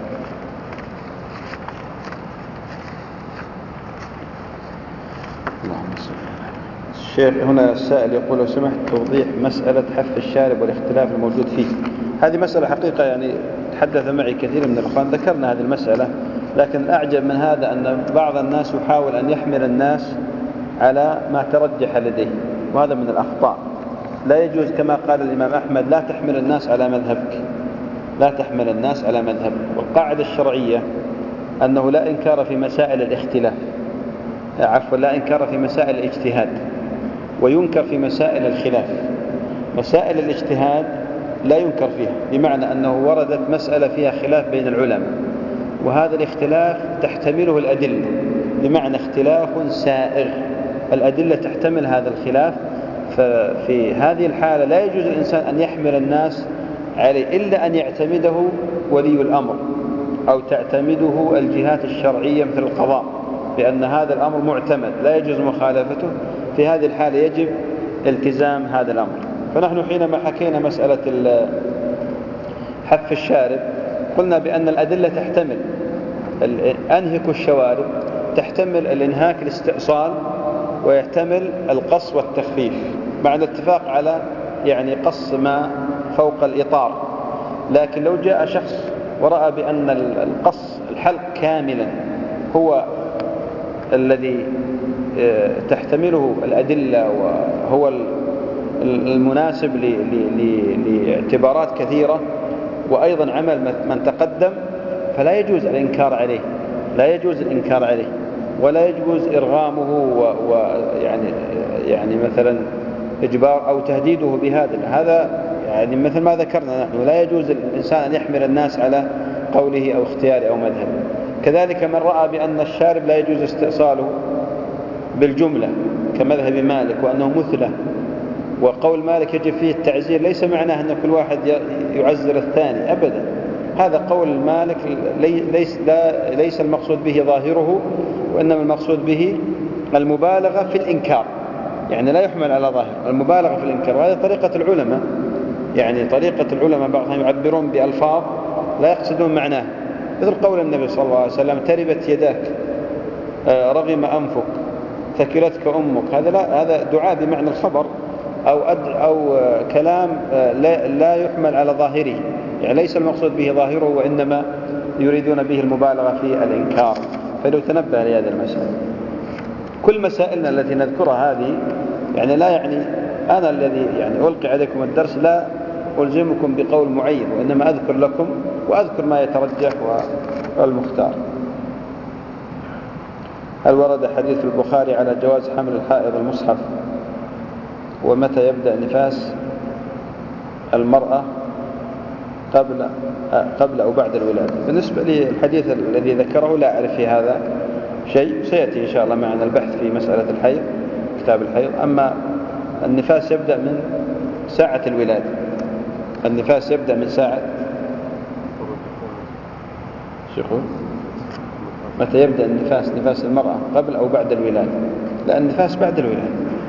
الشيخ هنا السائل يقول: لو سمحت توضيح مسألة حف الشارب والاختلاف الموجود فيه. هذه مسألة حقيقة يعني تحدث معي كثير من الأخوان، ذكرنا هذه المسألة، لكن الأعجب من هذا أن بعض الناس يحاول أن يحمل الناس على ما ترجح لديه، وهذا من الأخطاء. لا يجوز كما قال الإمام أحمد: لا تحمل الناس على مذهبك لا تحمل الناس على مذهبك. والقاعدة الشرعية أنه لا إنكار في مسائل الاختلاف عفوا لا إنكار في مسائل الاجتهاد، وينكر في مسائل الخلاف. مسائل الاجتهاد لا ينكر فيها، بمعنى أنه وردت مسألة فيها خلاف بين العلماء، وهذا الاختلاف تحتمله الأدلة، بمعنى اختلاف سائغ، الأدلة تحتمل هذا الخلاف. ففي هذه الحالة لا يجوز الإنسان أن يحمل الناس عليه إلا أن يعتمده ولي الأمر أو تعتمده الجهات الشرعية مثل القضاء بأن هذا الأمر معتمد لا يجوز مخالفته. في هذه الحالة يجب التزام هذا الأمر. فنحن حينما حكينا مسألة حف الشارب قلنا بأن الأدلة تحتمل أنهك الشوارب، تحتمل الإنهاك الاستئصال، ويحتمل القص والتخفيف مع الاتفاق على يعني قص ما فوق الإطار. لكن لو جاء شخص ورأى بأن القص الحلق كاملا هو الذي تحتمله الأدلة وهو المناسب لاعتبارات كثيرة وأيضا عمل من تقدم، فلا يجوز الإنكار عليه، لا يجوز الإنكار عليه ولا يجوز إرغامه ويعني يعني مثلا إجبار أو تهديده بهذا. هذا يعني مثل ما ذكرنا نحن لا يجوز الإنسان أن يحمل الناس على قوله أو اختياره أو مذهبه. كذلك من رأى بأن الشارب لا يجوز استئصاله بالجملة كمذهب مالك وأنه مثله، وقول مالك يجب فيه التعزير ليس معناه أن كل واحد يعزر الثاني أبدا. هذا قول مالك ليس, لا ليس المقصود به ظاهره، وإنما المقصود به المبالغة في الإنكار، يعني لا يحمل على ظاهر المبالغة في الإنكار. وهذه طريقة العلماء، يعني طريقة العلماء بعضهم يعبرون بألفاظ لا يقصدون معناه، مثل قول النبي صلى الله عليه وسلم تربت يداك، رغم أنفك، ثكلتك أمك. هذا لا هذا دعاء بمعنى الخبر أو أو كلام لا, لا يحمل على ظاهره، يعني ليس المقصود به ظاهره وإنما يريدون به المبالغة في الإنكار. فلو تنبه لهذه المسألة. كل مسائلنا التي نذكرها هذه يعني لا يعني أنا الذي يعني ألقي عليكم الدرس لا ألزمكم بقول معين، وإنما أذكر لكم وأذكر ما يترجح والمختار. هل ورد حديث البخاري على جواز حمل الحائض المصحف؟ ومتى يبدأ نفاس المرأة قبل قبل أو بعد الولادة؟ بالنسبة لي الحديث الذي ذكره لا أعرف في هذا شيء، سيأتي إن شاء الله معنا البحث في مسألة الحيض كتاب الحيض. أما النفاس يبدأ من ساعة الولادة، النفاس يبدأ من ساعة شيخون متى يبدأ النفاس؟ نفاس المرأة قبل أو بعد الولادة؟ لا، النفاس بعد الولادة.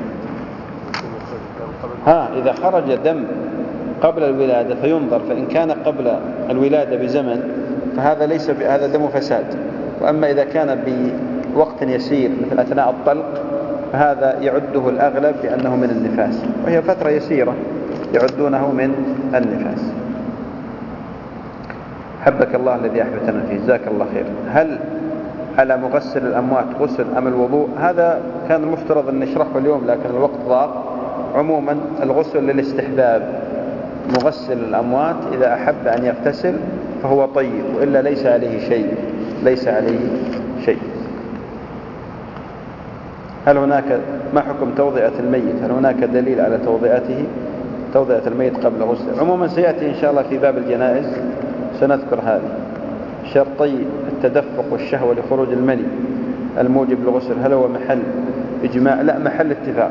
ها إذا خرج دم قبل الولادة فينظر، فإن كان قبل الولادة بزمن فهذا ليس هذا دم فساد. وأما إذا كان بوقت يسير مثل أثناء الطلق فهذا يعده الأغلب بأنه من النفاس، وهي فترة يسيرة يعدونه من النفاس. حبك الله الذي أحبتنا فيه، جزاك الله خير. هل على مغسل الأموات غسل أم الوضوء؟ هذا كان المفترض أن نشرحه اليوم لكن الوقت ضاق. عموما الغسل للاستحباب، مغسل الأموات إذا أحب أن يغتسل فهو طيب، وإلا ليس عليه شيء، ليس عليه شيء. هل هناك ما حكم توضئة الميت؟ هل هناك دليل على توضئته توضئة الميت قبل غسله؟ عموما سيأتي إن شاء الله في باب الجنائز سنذكر هذه. شرطي التدفق والشهوة لخروج المني الموجب للغسل هل هو محل إجماع؟ لا، محل اتفاق.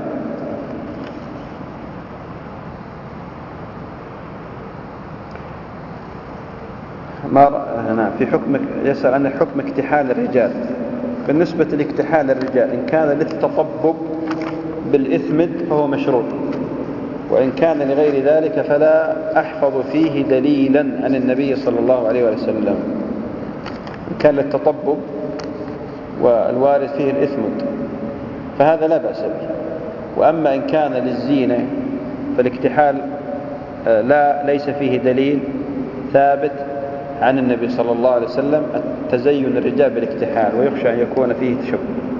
ما هنا في حكم يسأل عن حكم اكتحال الرجال. بالنسبة لاكتحال الرجال إن كان للتطبب بالإثمد فهو مشروع، وإن كان لغير ذلك فلا أحفظ فيه دليلا عن النبي صلى الله عليه وسلم. إن كان للتطبب والوارد فيه الإثمد فهذا لا بأس به. وأما إن كان للزينة فالاكتحال لا ليس فيه دليل ثابت عن النبي صلى الله عليه وسلم تزين الرجال بالاكتحال، ويخشى أن يكون فيه تشبه.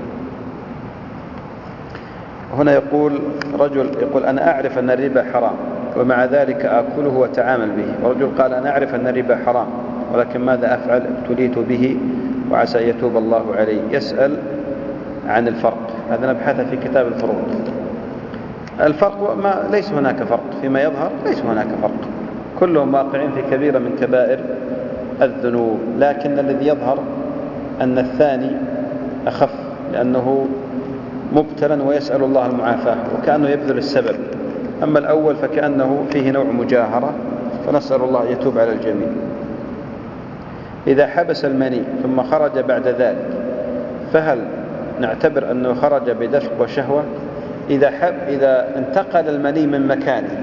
هنا يقول رجل يقول أنا أعرف أن الربا حرام ومع ذلك أكله وأتعامل به، ورجل قال أنا أعرف أن الربا حرام ولكن ماذا أفعل؟ ابتليت به وعسى أن يتوب الله علي. يسأل عن الفرق، هذا نبحثه في كتاب الفروض. الفرق ما ليس هناك فرق فيما يظهر، ليس هناك فرق، كلهم واقعين في كبيرة من كبائر الذنوب، لكن الذي يظهر أن الثاني أخف لأنه مبتلا ويسأل الله المعافاة وكأنه يبذل السبب. أما الأول فكأنه فيه نوع مجاهرة فنسأل الله أن يتوب على الجميع. إذا حبس المني ثم خرج بعد ذلك فهل نعتبر أنه خرج بدفق وشهوة؟ إذا, حب إذا انتقل المني من مكانه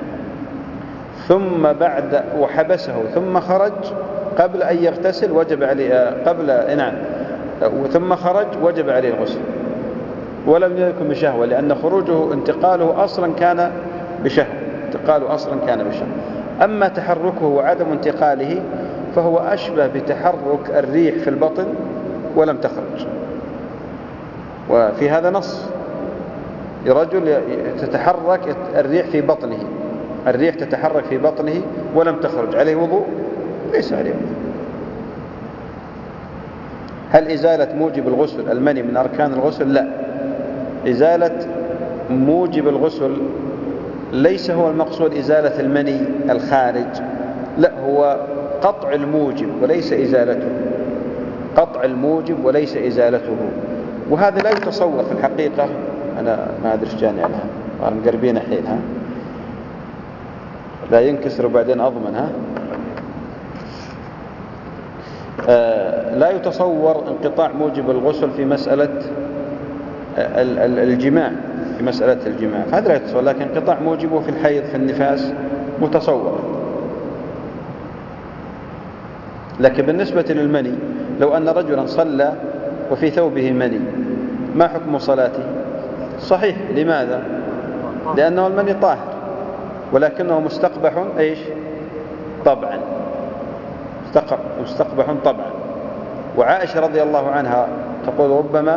ثم بعد وحبسه ثم خرج قبل أن يغتسل وجب عليه قبل نعم ثم خرج وجب عليه الغسل ولم يكن بشهوة، لأن خروجه انتقاله أصلا كان بشهوة انتقاله أصلا كان بشهوة. أما تحركه وعدم انتقاله فهو أشبه بتحرك الريح في البطن ولم تخرج، وفي هذا نص رجل تتحرك الريح في بطنه الريح تتحرك في بطنه ولم تخرج، عليه وضوء؟ ليس عليه وضوء. هل إزالة موجب الغسل المني من أركان الغسل؟ لا، إزالة موجب الغسل ليس هو المقصود إزالة المني الخارج، لا، هو قطع الموجب وليس إزالته قطع الموجب وليس إزالته. وهذا لا يتصور في الحقيقة. أنا ما أدري إيش جاني عليها، مقربين حيل، ها لا ينكسر وبعدين أضمن، ها آه لا يتصور انقطاع موجب الغسل في مسألة الجماع في مسألة الجماع فهذا لا يتصور، لكن انقطاع موجبه في الحيض في النفاس متصور. لكن بالنسبة للمني لو أن رجلا صلى وفي ثوبه مني ما حكم صلاته؟ صحيح. لماذا؟ لأنه المني طاهر ولكنه مستقبح إيش؟ طبعا مستقبح طبعا. وعائشة رضي الله عنها تقول ربما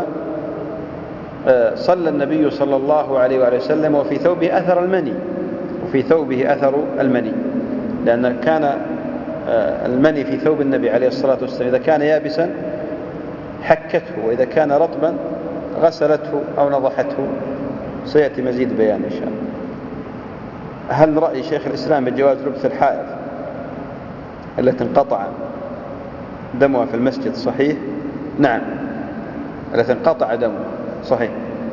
صلى النبي صلى الله عليه وآله وسلم وفي ثوبه أثر المني وفي ثوبه أثر المني لأن كان المني في ثوب النبي عليه الصلاة والسلام إذا كان يابسا حكته وإذا كان رطبا غسلته أو نضحته. سيأتي مزيد بيان إن شاء الله. هل رأي شيخ الإسلام بجواز لبس الحائض التي انقطع دمها في المسجد صحيح؟ نعم، التي انقطع دمها صحيح.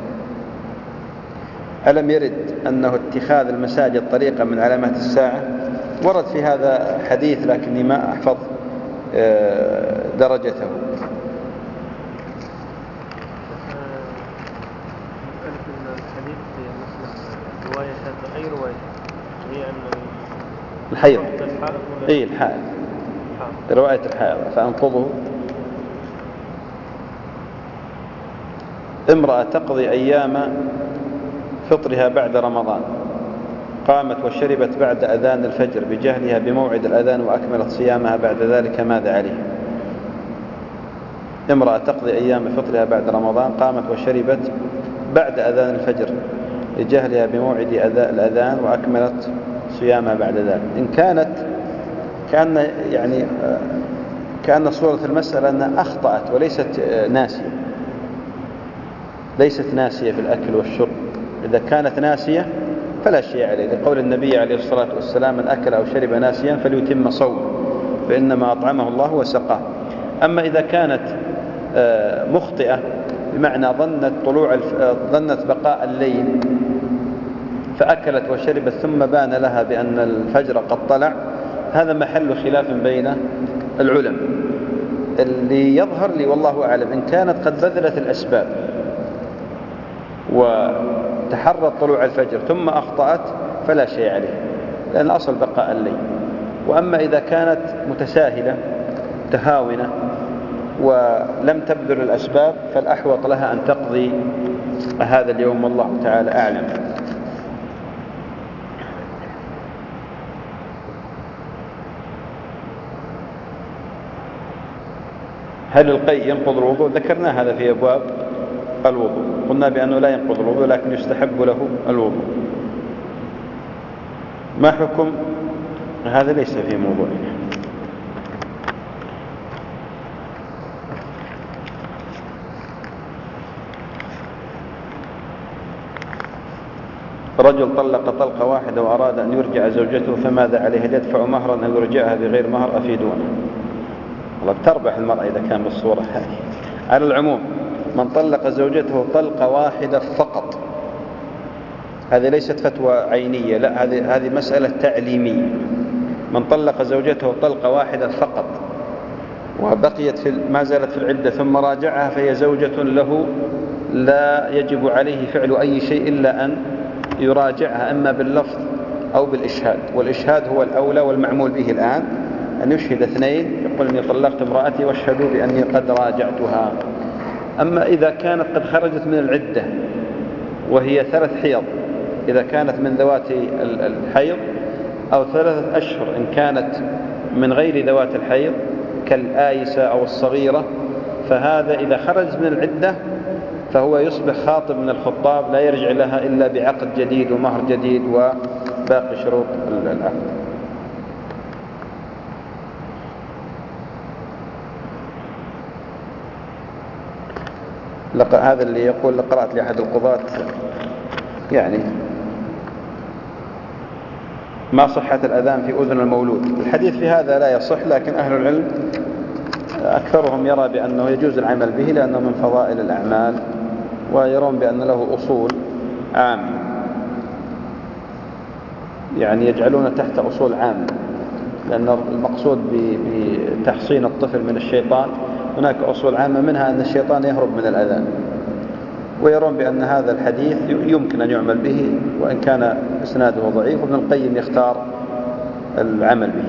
ألم يرد أنه اتخاذ المساجد طريقة من علامات الساعة؟ ورد في هذا حديث لكني ما أحفظ درجته. أي رواية هي أن الحيض؟ إيه الحائض، رواية الحائض. فأنقضه امرأة تقضي أيام فطرها بعد رمضان قامت وشربت بعد أذان الفجر بجهلها بموعد الأذان وأكملت صيامها بعد ذلك ماذا عليه؟ امرأة تقضي أيام فطرها بعد رمضان قامت وشربت بعد أذان الفجر لجهلها بموعد الأذان وأكملت صيامها بعد ذلك. إن كانت كأن يعني كأن صورة المسألة أنها أخطأت وليست ناسية ليست ناسية في الأكل والشرب. إذا كانت ناسية فلا شيء عليه، لقول النبي عليه الصلاة والسلام من أكل أو شرب ناسيا فليتم صومه فإنما أطعمه الله وسقاه. أما إذا كانت مخطئة بمعنى ظنت طلوع ظنت بقاء الليل فأكلت وشربت ثم بان لها بأن الفجر قد طلع، هذا محل خلاف بين العلماء. اللي يظهر لي والله أعلم إن كانت قد بذلت الأسباب وتحرت طلوع الفجر ثم أخطأت فلا شيء عليه لأن أصل بقاء الليل. وأما إذا كانت متساهلة تهاونة ولم تبذل الأسباب فالأحوط لها أن تقضي هذا اليوم والله تعالى أعلم. هل القيء ينقض الوضوء؟ ذكرنا هذا في أبواب الوضوء، قلنا بأنه لا ينقض الوضوء لكن يستحب له الوضوء. ما حكم هذا؟ ليس في موضوعنا. رجل طلق طلقة واحدة وأراد أن يرجع زوجته فماذا عليه؟ هل يدفع مهرا أو يرجعها بغير مهر؟ أفيدونا. والله بتربح المرأة إذا كان بالصورة هذه. على العموم من طلق زوجته طلقة واحدة فقط هذه ليست فتوى عينية، لا، هذه هذه مسألة تعليمية. من طلق زوجته طلقة واحدة فقط وبقيت في ما زالت في العدة ثم راجعها فهي زوجة له، لا يجب عليه فعل أي شيء إلا أن يراجعها إما باللفظ أو بالإشهاد، والإشهاد هو الأولى والمعمول به الآن، أن يشهد اثنين يقول إني طلقت امرأتي واشهدوا بأني قد راجعتها. أما إذا كانت قد خرجت من العدة وهي ثلاث حيض إذا كانت من ذوات الحيض، أو ثلاثة أشهر إن كانت من غير ذوات الحيض كالآيسة أو الصغيرة، فهذا إذا خرج من العدة فهو يصبح خاطب من الخطاب لا يرجع لها إلا بعقد جديد ومهر جديد وباقي شروط العقد. هذا اللي يقول قرأت لأحد القضاة يعني ما صحة الأذان في أذن المولود. الحديث في هذا لا يصح، لكن أهل العلم أكثرهم يرى بأنه يجوز العمل به لأنه من فضائل الأعمال، ويرون بأن له أصول عامة، يعني يجعلون تحت أصول عامة، لأن المقصود بتحصين الطفل من الشيطان هناك أصول عامة، منها أن الشيطان يهرب من الأذان، ويرون بأن هذا الحديث يمكن أن يعمل به وإن كان إسناده ضعيف، وابن القيم يختار العمل به.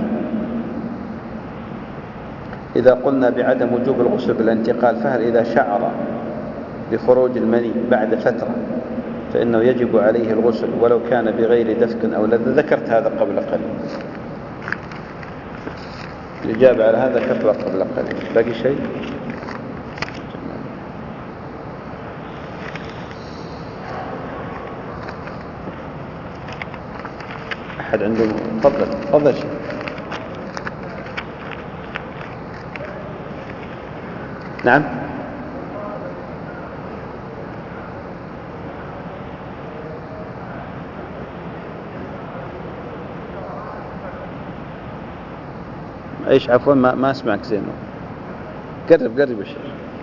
إذا قلنا بعدم وجوب الغسل بالانتقال، فهل إذا شعر بخروج المني بعد فترة فإنه يجب عليه الغسل ولو كان بغير دفك أو لذة؟ ذكرت هذا قبل قليل، الإجابة على هذا ذكرتها قبل قليل. باقي شيء؟ أحد عنده؟ تفضل تفضل شيء. نعم. ايش عفوا ما, ما اسمعك زين. قرب قرب يا شيخ.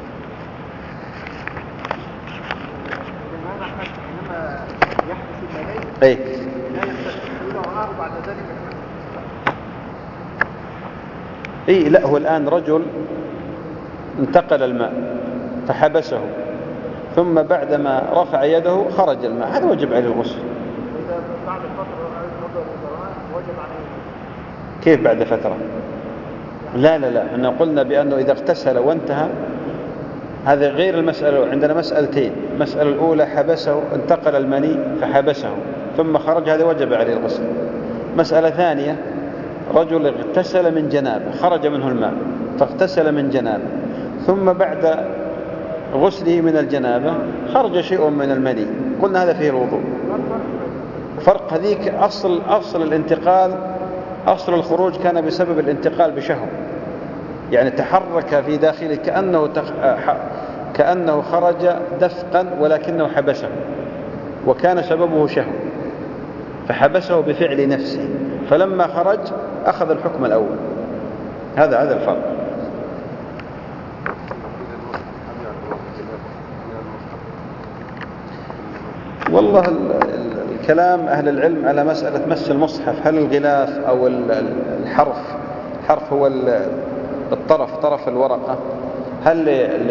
اي اي لا، هو الآن رجل انتقل الماء فحبسه، ثم بعدما رفع يده خرج الماء، هذا وجب عليه الغسل. كيف بعد فترة؟ لا لا لا، احنا قلنا بأنه إذا اغتسل وانتهى، هذا غير المسألة. عندنا مسألتين، المسألة الأولى حبسه، انتقل المني فحبسه ثم خرج، هذا وجب عليه الغسل. مسألة ثانية، رجل اغتسل من جنابه، خرج منه الماء فاغتسل من جنابه، ثم بعد غسله من الجنابة خرج شيء من المني، قلنا هذا فيه الوضوء. فرق هذيك أصل أصل الانتقال، أصل الخروج كان بسبب الانتقال بشهوة، يعني تحرك في داخله كأنه تخ... كأنه خرج دفقا ولكنه حبسه، وكان سببه شهوة فحبسه بفعل نفسه، فلما خرج أخذ الحكم الأول. هذا هذا الفرق. والله الكلام أهل العلم على مسألة مس المصحف، هل الغلاف أو الحرف، الحرف هو الطرف، طرف الورقة، هل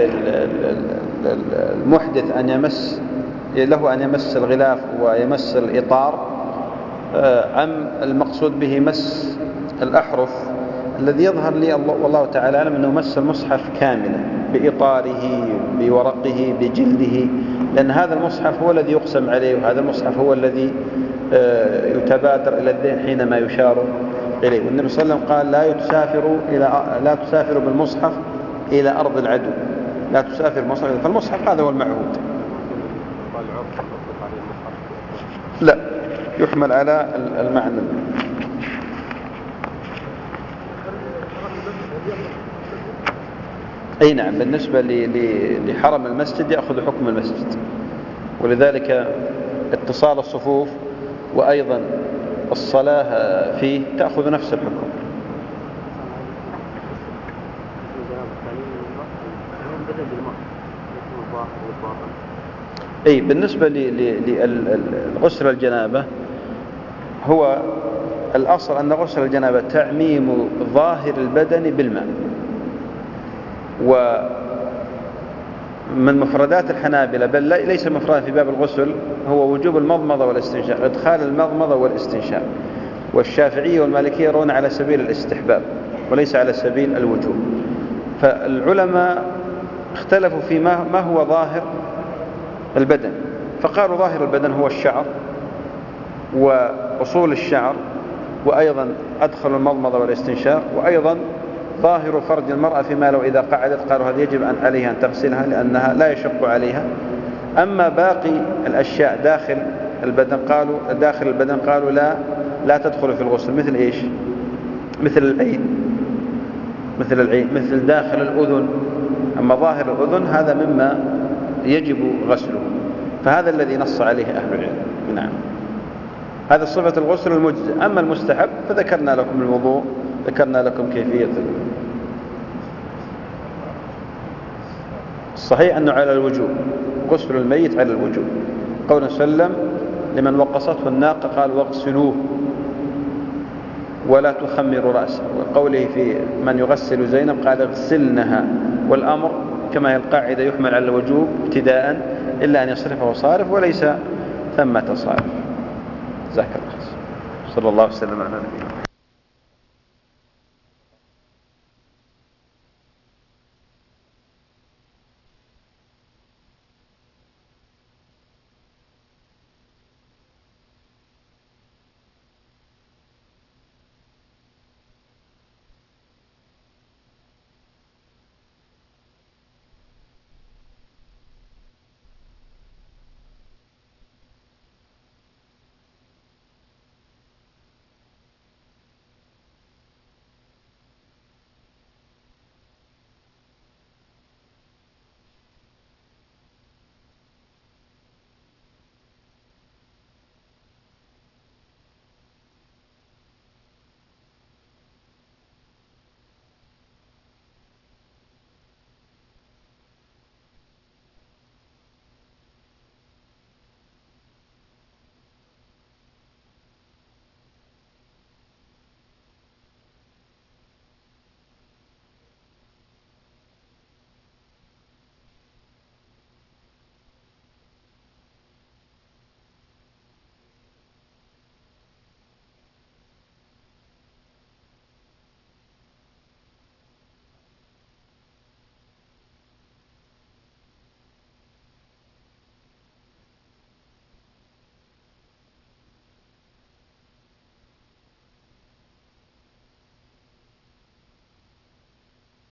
المحدث أن يمس له أن يمس الغلاف ويمس الإطار، أم المقصود به مس الأحرف؟ الذي يظهر لي والله تعالى أعلم أنه مس المصحف كاملا بإطاره بورقه بجلده، لأن هذا المصحف هو الذي يقسم عليه، وهذا المصحف هو الذي يتبادر إلى الذهن حينما يشار إليه. والنبي صلى الله عليه وسلم قال لا تسافروا إلى لا تسافروا بالمصحف إلى أرض العدو، لا تسافر المصحف، فالمصحف هذا هو المعهود. لا، يحمل على المعنى. أي نعم، بالنسبة لحرم المسجد يأخذ حكم المسجد، ولذلك اتصال الصفوف وأيضا الصلاة فيه تأخذ نفس الحكم. أي بالنسبة لغسل الجنابة، هو الأصل أن غسل الجنابة تعميم ظاهر البدن بالماء. ومن مفردات الحنابلة بل ليس مفردا في باب الغسل هو وجوب المضمضة والاستنشاق، إدخال المضمضة والاستنشاق. والشافعية والمالكية يرون على سبيل الاستحباب وليس على سبيل الوجوب. فالعلماء اختلفوا في ما هو ظاهر البدن، فقالوا ظاهر البدن هو الشعر وأصول الشعر، وأيضا أدخل المضمضة والاستنشاق، وأيضا ظاهر فرج المرأة فيما لو إذا قعدت قالوا هذا يجب أن عليها أن تغسلها لأنها لا يشق عليها. أما باقي الأشياء داخل البدن قالوا داخل البدن قالوا لا لا تدخل في الغسل، مثل إيش؟ مثل العين مثل العين مثل داخل الأذن. أما ظاهر الأذن هذا مما يجب غسله، فهذا الذي نص عليه أهل العلم. نعم، هذا صفة الغسل المجزئ. أما المستحب فذكرنا لكم الوضوء، ذكرنا لكم كيفية. الصحيح أنه على الوجوب، غسل الميت على الوجوب. قوله صلى الله عليه وسلم لمن وقصته الناقة قال واغسلوه ولا تخمروا رأسه، وقوله في من يغسل زينب قال اغسلنها. والأمر كما هي القاعدة يحمل على الوجوب ابتداء إلا أن يصرفه صارف وليس ثمة صارف. جزاك الله خير. صلى الله وسلم على نبينا.